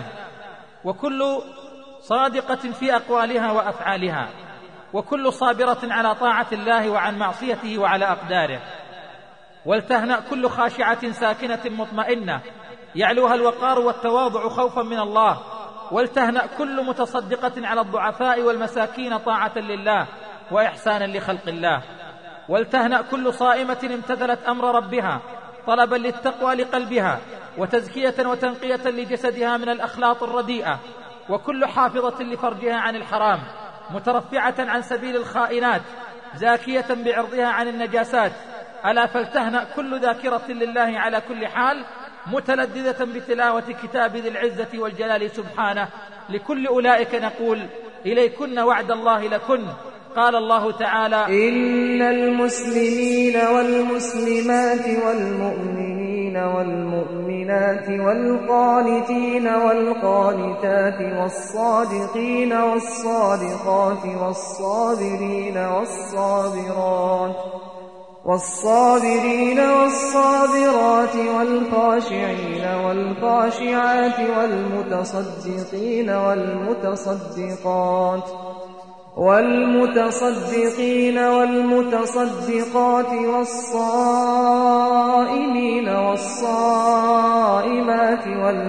وكل صادقة في أقوالها وأفعالها، وكل صابرة على طاعة الله وعن معصيته وعلى أقداره. ولتهنأ كل خاشعة ساكنة مطمئنة يعلوها الوقار والتواضع خوفا من الله. ولتهنأ كل متصدقة على الضعفاء والمساكين طاعة لله وإحسانا لخلق الله. ولتهنأ كل صائمة امتثلت أمر ربها طلبا للتقوى لقلبها وتزكية وتنقية لجسدها من الأخلاط الرديئة. وكل حافظة لفرجها عن الحرام مترفعة عن سبيل الخائنات زاكية بعرضها عن النجاسات. ألا فلتهنأ كل ذاكرة لله على كل حال متلذذة بتلاوة كتاب ذي العزة والجلال سبحانه. لكل أولئك نقول: إليكن وعد الله لكن. قال الله تعالى: إن المسلمين والمسلمات والمؤمنين والمؤمنات والقانتين والقانتات والصادقين والصادقات والصابرين والصابرات والخاشعين والخاشعات والمتصدقين والمتصدقات والمتصدقين والمتصدقات والصائمين والصائمات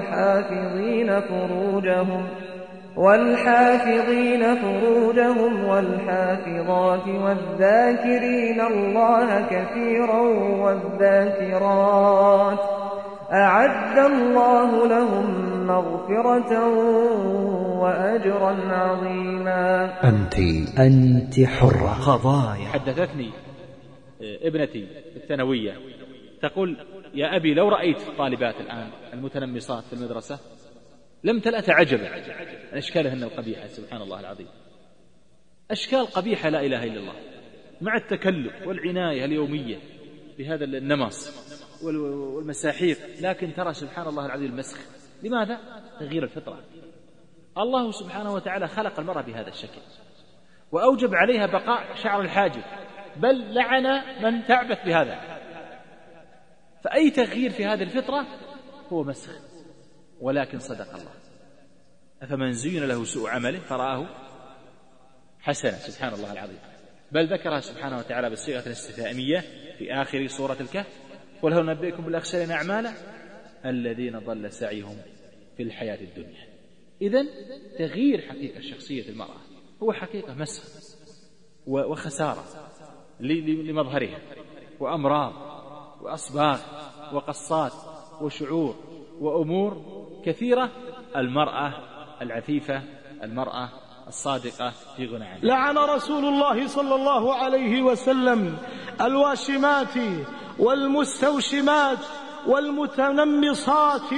والحافظين فروجهم والحافظات والذاكرين الله كثيرا والذاكرات أعد الله لهم مغفرة وأجرا عظيما. أنت حرة. قضايا. حدثتني ابنتي الثانوية تقول: يا أبي لو رأيت طالبات الآن المتنمصات في المدرسة لم تلأت عجبا عن أشكالهن القبيحة. سبحان الله العظيم، أشكال قبيحة لا إله إلا الله، مع التكلف والعناية اليومية بهذا النمص والمساحيق، لكن ترى سبحان الله العظيم المسخ. لماذا؟ تغيير الفطرة. الله سبحانه وتعالى خلق المرأة بهذا الشكل وأوجب عليها بقاء شعر الحاجب، بل لعن من تعبث بهذا. فأي تغيير في هذه الفطرة هو مسخ. ولكن صدق الله: أفمن زين له سوء عمله فرآه حسنا. سبحان الله العظيم. بل ذكرها سبحانه وتعالى بالصيغة الاستفهامية في آخر سورة الكهف: قل هل ننبئكم بالأخسرين أعمالا الذين ضل سعيهم في الحياة الدنيا. إذن تغيير حقيقة شخصية المرأة هو حقيقة مسخ وخسارة لمظهرها، وأمراض وأصباغ وقصات وشعور وأمور كثيرة. المرأة العفيفة، المرأة الصادقة في غنى عنها. لعن رسول الله صلى الله عليه وسلم الواشمات والمستوشمات والمتنمصات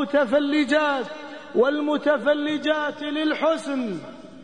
والمتفلجات للحسن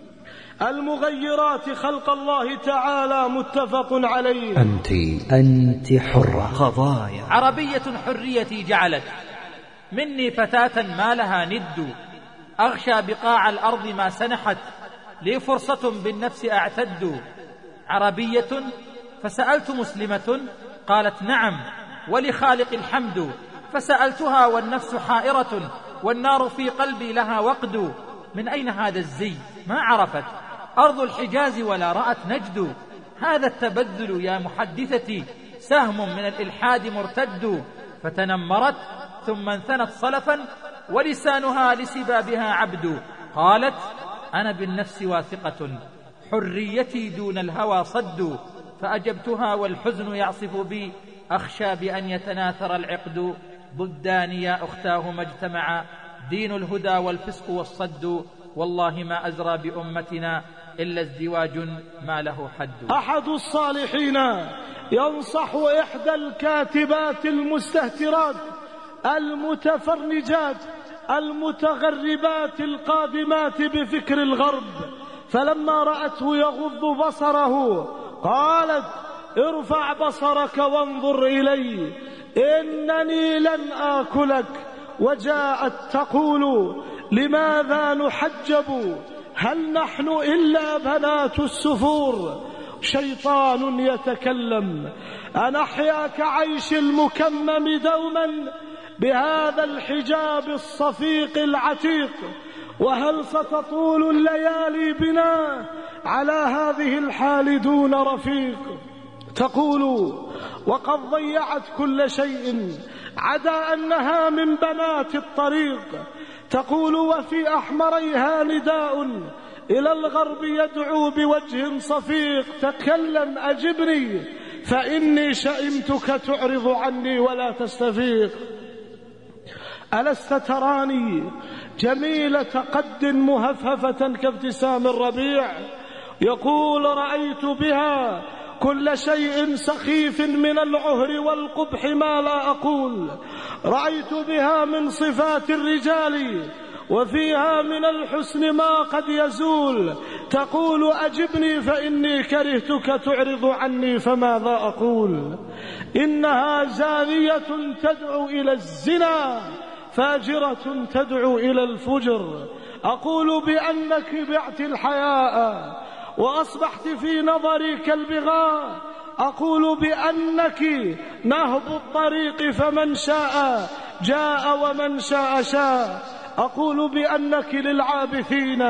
المغيرات خلق الله تعالى. متفق عليه. أنت حرة. قضايا. عربية حريتي جعلت مني فتاة ما لها ند، أغشى بقاع الأرض ما سنحت، لي فرصة بالنفس أعتد. عربية فسألت مسلمة قالت نعم ولخالق الحمد، فسألتها والنفس حائرة والنار في قلبي لها وقد. من أين هذا الزي ما عرفت أرض الحجاز ولا رأت نجد، هذا التبذل يا محدثتي سهم من الإلحاد مرتد. فتنمرت ثم انثنت صلفا ولسانها لسبابها عبد. قالت أنا بالنفس واثقة حريتي دون الهوى صد. فأجبتها والحزن يعصف بي أخشى بأن يتناثر العقد. ضدان يا أختاه ما اجتمعا دين الهدى والفسق والصد، والله ما أزرى بأمتنا إلا ازدواج ما له حد. أحد الصالحين ينصح إحدى الكاتبات المستهترات المتفرجات المتغربات القادمات بفكر الغرب، فلما رأته يغض بصره قالت ارفع بصرك وانظر إلي إنني لن آكلك. وجاءت تقول لماذا نحجب هل نحن إلا بنات السفور. شيطان يتكلم أنحيا كعيش المكمم دوما بهذا الحجاب الصفيق العتيق، وهل ستطول الليالي بنا على هذه الحال دون رفيق. تقول وقد ضيعت كل شيء عدا أنها من بنات الطريق. تقول وفي أحمريها نداء إلى الغرب يدعو بوجه صفيق. تكلم أجبني فإني شئمتك تعرض عني ولا تستفيق. ألست تراني جميلة قد مهفهفة كابتسام الربيع. يقول رأيت بها كل شيء سخيف من العهر والقبح ما لا أقول. رأيت بها من صفات الرجال وفيها من الحسن ما قد يزول. تقول أجبني فإني كرهتك تعرض عني فماذا أقول. إنها زانية تدعو إلى الزنا فاجرة تدعو إلى الفجر. أقول بأنك بعت الحياء وأصبحت في نظري كالبغاء. أقول بأنك نهب الطريق فمن شاء جاء ومن شاء شاء. أقول بأنك للعابثين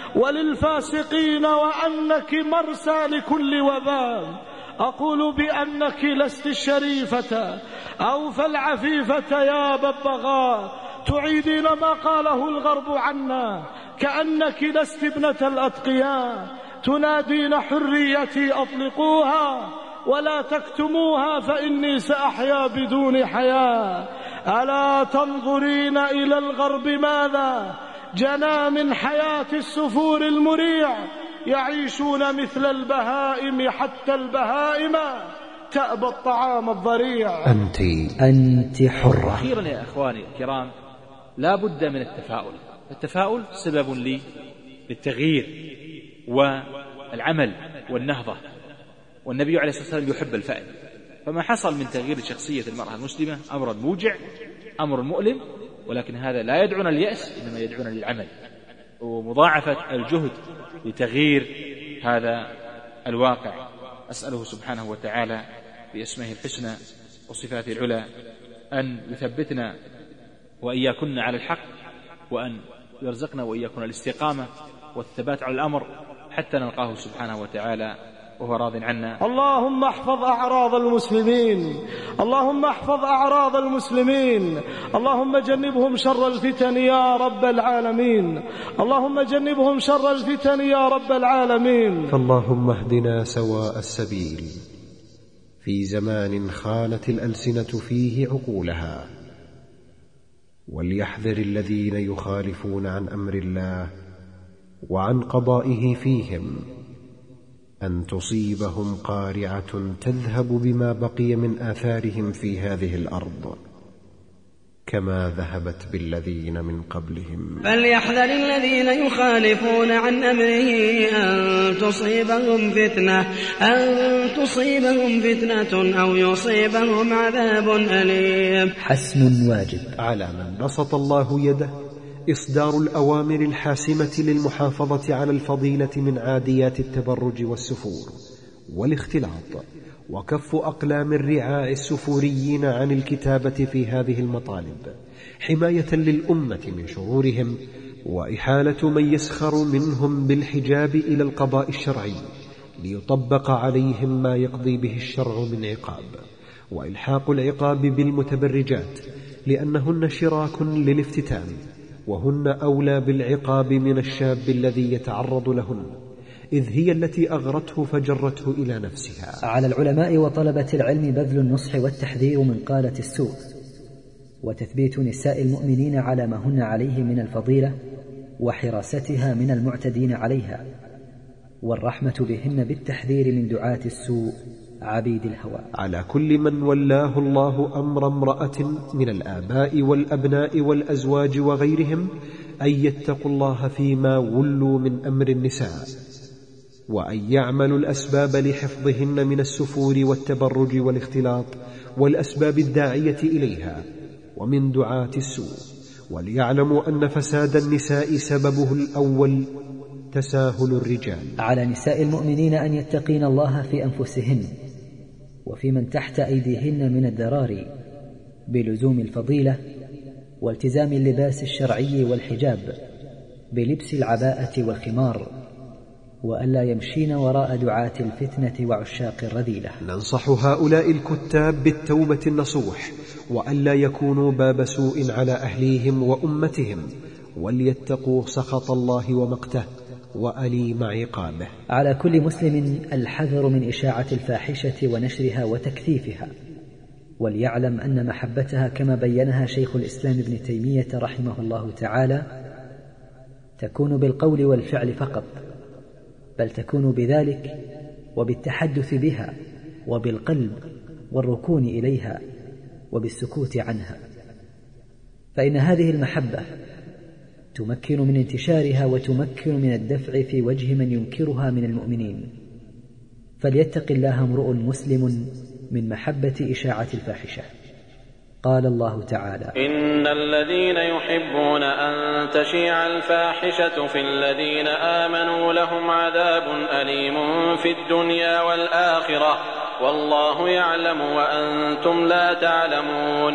وللفاسقين وأنك مرسى لكل وبال. أقول بأنك لست الشريفة أو فالعفيفة يا ببغاء، تعيدين ما قاله الغرب عنا، كأنك لست ابنة الأتقياء، تنادين حريتي أطلقوها ولا تكتموها فإني سأحيا بدون حياة. ألا تنظرين إلى الغرب ماذا جنى من حياة السفور المريع، يعيشون مثل البهائم حتى البهائم تأبى الطعام الضريع. أنت حرة. أخيرا يا أخواني الكرام، لا بد من التفاؤل. التفاؤل سبب لي للتغيير والعمل والنهضة، والنبي عليه الصلاة والسلام يحب الفائل. فما حصل من تغيير شخصية المرأة المسلمة أمر موجع، أمر مؤلم، ولكن هذا لا يدعونا لليأس، إنما يدعونا للعمل ومضاعفة الجهد لتغيير هذا الواقع. أسأله سبحانه وتعالى بأسمائه الحسنى وصفاته العلى أن يثبتنا وإياكن على الحق، وأن يرزقنا وإياكن الاستقامة والثبات على الأمر حتى نلقاه سبحانه وتعالى وهو راض عنا. اللهم احفظ أعراض المسلمين، اللهم احفظ أعراض المسلمين، اللهم جنبهم شر الفتن يا رب العالمين، اللهم جنبهم شر الفتن يا رب العالمين. فاللهم اهدنا سواء السبيل في زمان خانت الألسنة فيه عقولها، وليحذر الذين يخالفون عن أمر الله وعن قضائه فيهم أن تصيبهم قارعة تذهب بما بقي من آثارهم في هذه الأرض كما ذهبت بالذين من قبلهم. فليحذر الذين يخالفون عن أمره أن تصيبهم فتنة أو يصيبهم عذاب أليم. حسم واجب على من بسط الله يده إصدار الأوامر الحاسمة للمحافظة على الفضيلة من عاديات التبرج والسفور والاختلاط، وكف أقلام الرعاء السفوريين عن الكتابة في هذه المطالب، حماية للأمة من شرورهم، وإحالة من يسخر منهم بالحجاب إلى القضاء الشرعي ليطبق عليهم ما يقضي به الشرع من عقاب، وإلحاق العقاب بالمتبرجات لأنهن شراك للافتتان، وهن أولى بالعقاب من الشاب الذي يتعرض لهن، إذ هي التي أغرته فجرته إلى نفسها. على العلماء وطلبة العلم بذل النصح والتحذير من قالة السوء، وتثبيت نساء المؤمنين على ما هن عليه من الفضيلة، وحراستها من المعتدين عليها، والرحمة بهن بالتحذير من دعاة السوء عبيد الهوى. على كل من ولاه الله أمر امرأة من الآباء والأبناء والأزواج وغيرهم أن يتقوا الله فيما ولوا من أمر النساء، وأن يعملوا الأسباب لحفظهن من السفور والتبرج والاختلاط والأسباب الداعية إليها ومن دعاة السوء، وليعلموا أن فساد النساء سببه الأول تساهل الرجال. على نساء المؤمنين أن يتقين الله في أنفسهن وفي من تحت أيديهن من الذراري بلزوم الفضيلة والتزام اللباس الشرعي والحجاب بلبس العباءة والخمار، وألا يمشين وراء دعاة الفتنة وعشاق الرذيلة. ننصح هؤلاء الكتاب بالتوبة النصوح، وألا يكونوا باب سوء على أهليهم وأمتهم، وليتقوا سخط الله ومقته وأليم عقابه. على كل مسلم الحذر من إشاعة الفاحشة ونشرها وتكثيفها، وليعلم أن محبتها كما بينها شيخ الإسلام ابن تيمية رحمه الله تعالى تكون بالقول والفعل فقط، بل تكون بذلك وبالتحدث بها وبالقلب والركون إليها وبالسكوت عنها، فإن هذه المحبة تمكن من انتشارها وتمكن من الدفع في وجه من ينكرها من المؤمنين. فليتق الله امرؤ مسلم من محبة إشاعة الفاحشة. قال الله تعالى: إن الذين يحبون أن تشيع الفاحشة في الذين آمنوا لهم عذاب أليم في الدنيا والآخرة والله يعلم وأنتم لا تعلمون.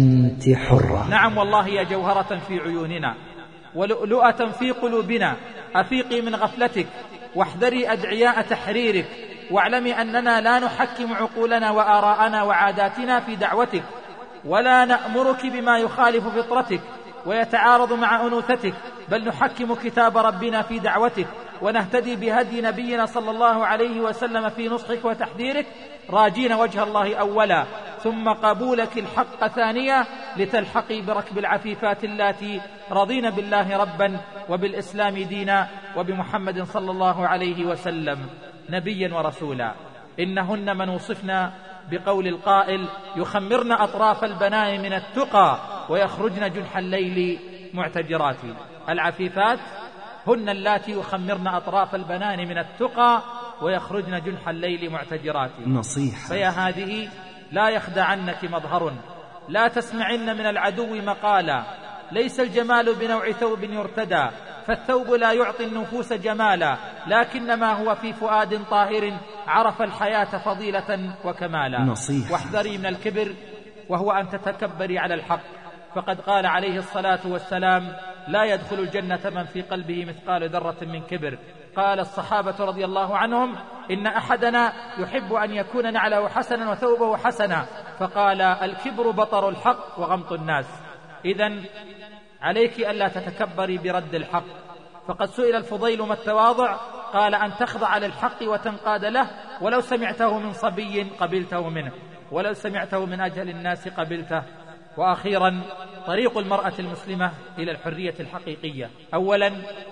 أنت حرة. نعم والله يا جوهرة في عيوننا ولؤلؤة في قلوبنا، أفيقي من غفلتك واحذري أدعياء تحريرك، واعلمي أننا لا نحكم عقولنا وآراءنا وعاداتنا في دعوتك، ولا نأمرك بما يخالف فطرتك ويتعارض مع أنوثتك، بل نحكم كتاب ربنا في دعوتك، ونهتدي بهدي نبينا صلى الله عليه وسلم في نصحك وتحذيرك، راجين وجه الله أولا، ثم قبولك الحق ثانيا، لتلحقي بركب العفيفات اللاتي رضين بالله ربا وبالإسلام دينا وبمحمد صلى الله عليه وسلم نبيا ورسولا. إنهن من وصفنا بقول القائل: يخمرن أطراف البنان من التقى ويخرجن جنح الليل معتجرات. العفيفات هن اللاتي يخمرن أطراف البنان من التقى ويخرجن جنح الليل معتجرات. نصيحة: فيا هذه لا يخدعنك مظهر، لا تسمعن من العدو مقالا، ليس الجمال بنوع ثوب يرتدى، فالثوب لا يعطي النفوس جمالا، لكنما هو في فؤاد طاهر عرف الحياة فضيلة وكمالا. نصيحة: واحذري من الكبر، وهو أن تتكبري على الحق، فقد قال عليه الصلاة والسلام: لا يدخل الجنة من في قلبه مثقال ذرة من كبر. قال الصحابة رضي الله عنهم: إن أحدنا يحب أن يكون نعله حسنا وثوبه حسنا، فقال: الكبر بطر الحق وغمط الناس. إذن عليك ألا تتكبري برد الحق، فقد سئل الفضيل: ما التواضع؟ قال: أن تخضع للحق وتنقاد له، ولو سمعته من صبي قبلته منه، ولو سمعته من أجهل الناس قبلته. وأخيرا، طريق المرأة المسلمة إلى الحرية الحقيقية: أولا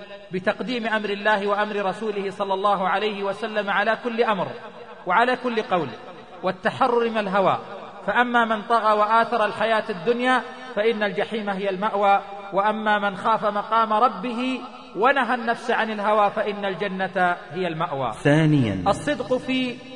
بتقديم أمر الله وأمر رسوله صلى الله عليه وسلم على كل أمر وعلى كل قول، والتحرر من الهوى، فأما من طغى وآثر الحياة الدنيا فإن الجحيم هي المأوى، وأما من خاف مقام ربه ونهى النفس عن الهوى فإن الجنة هي المأوى. ثانيا، الصدق في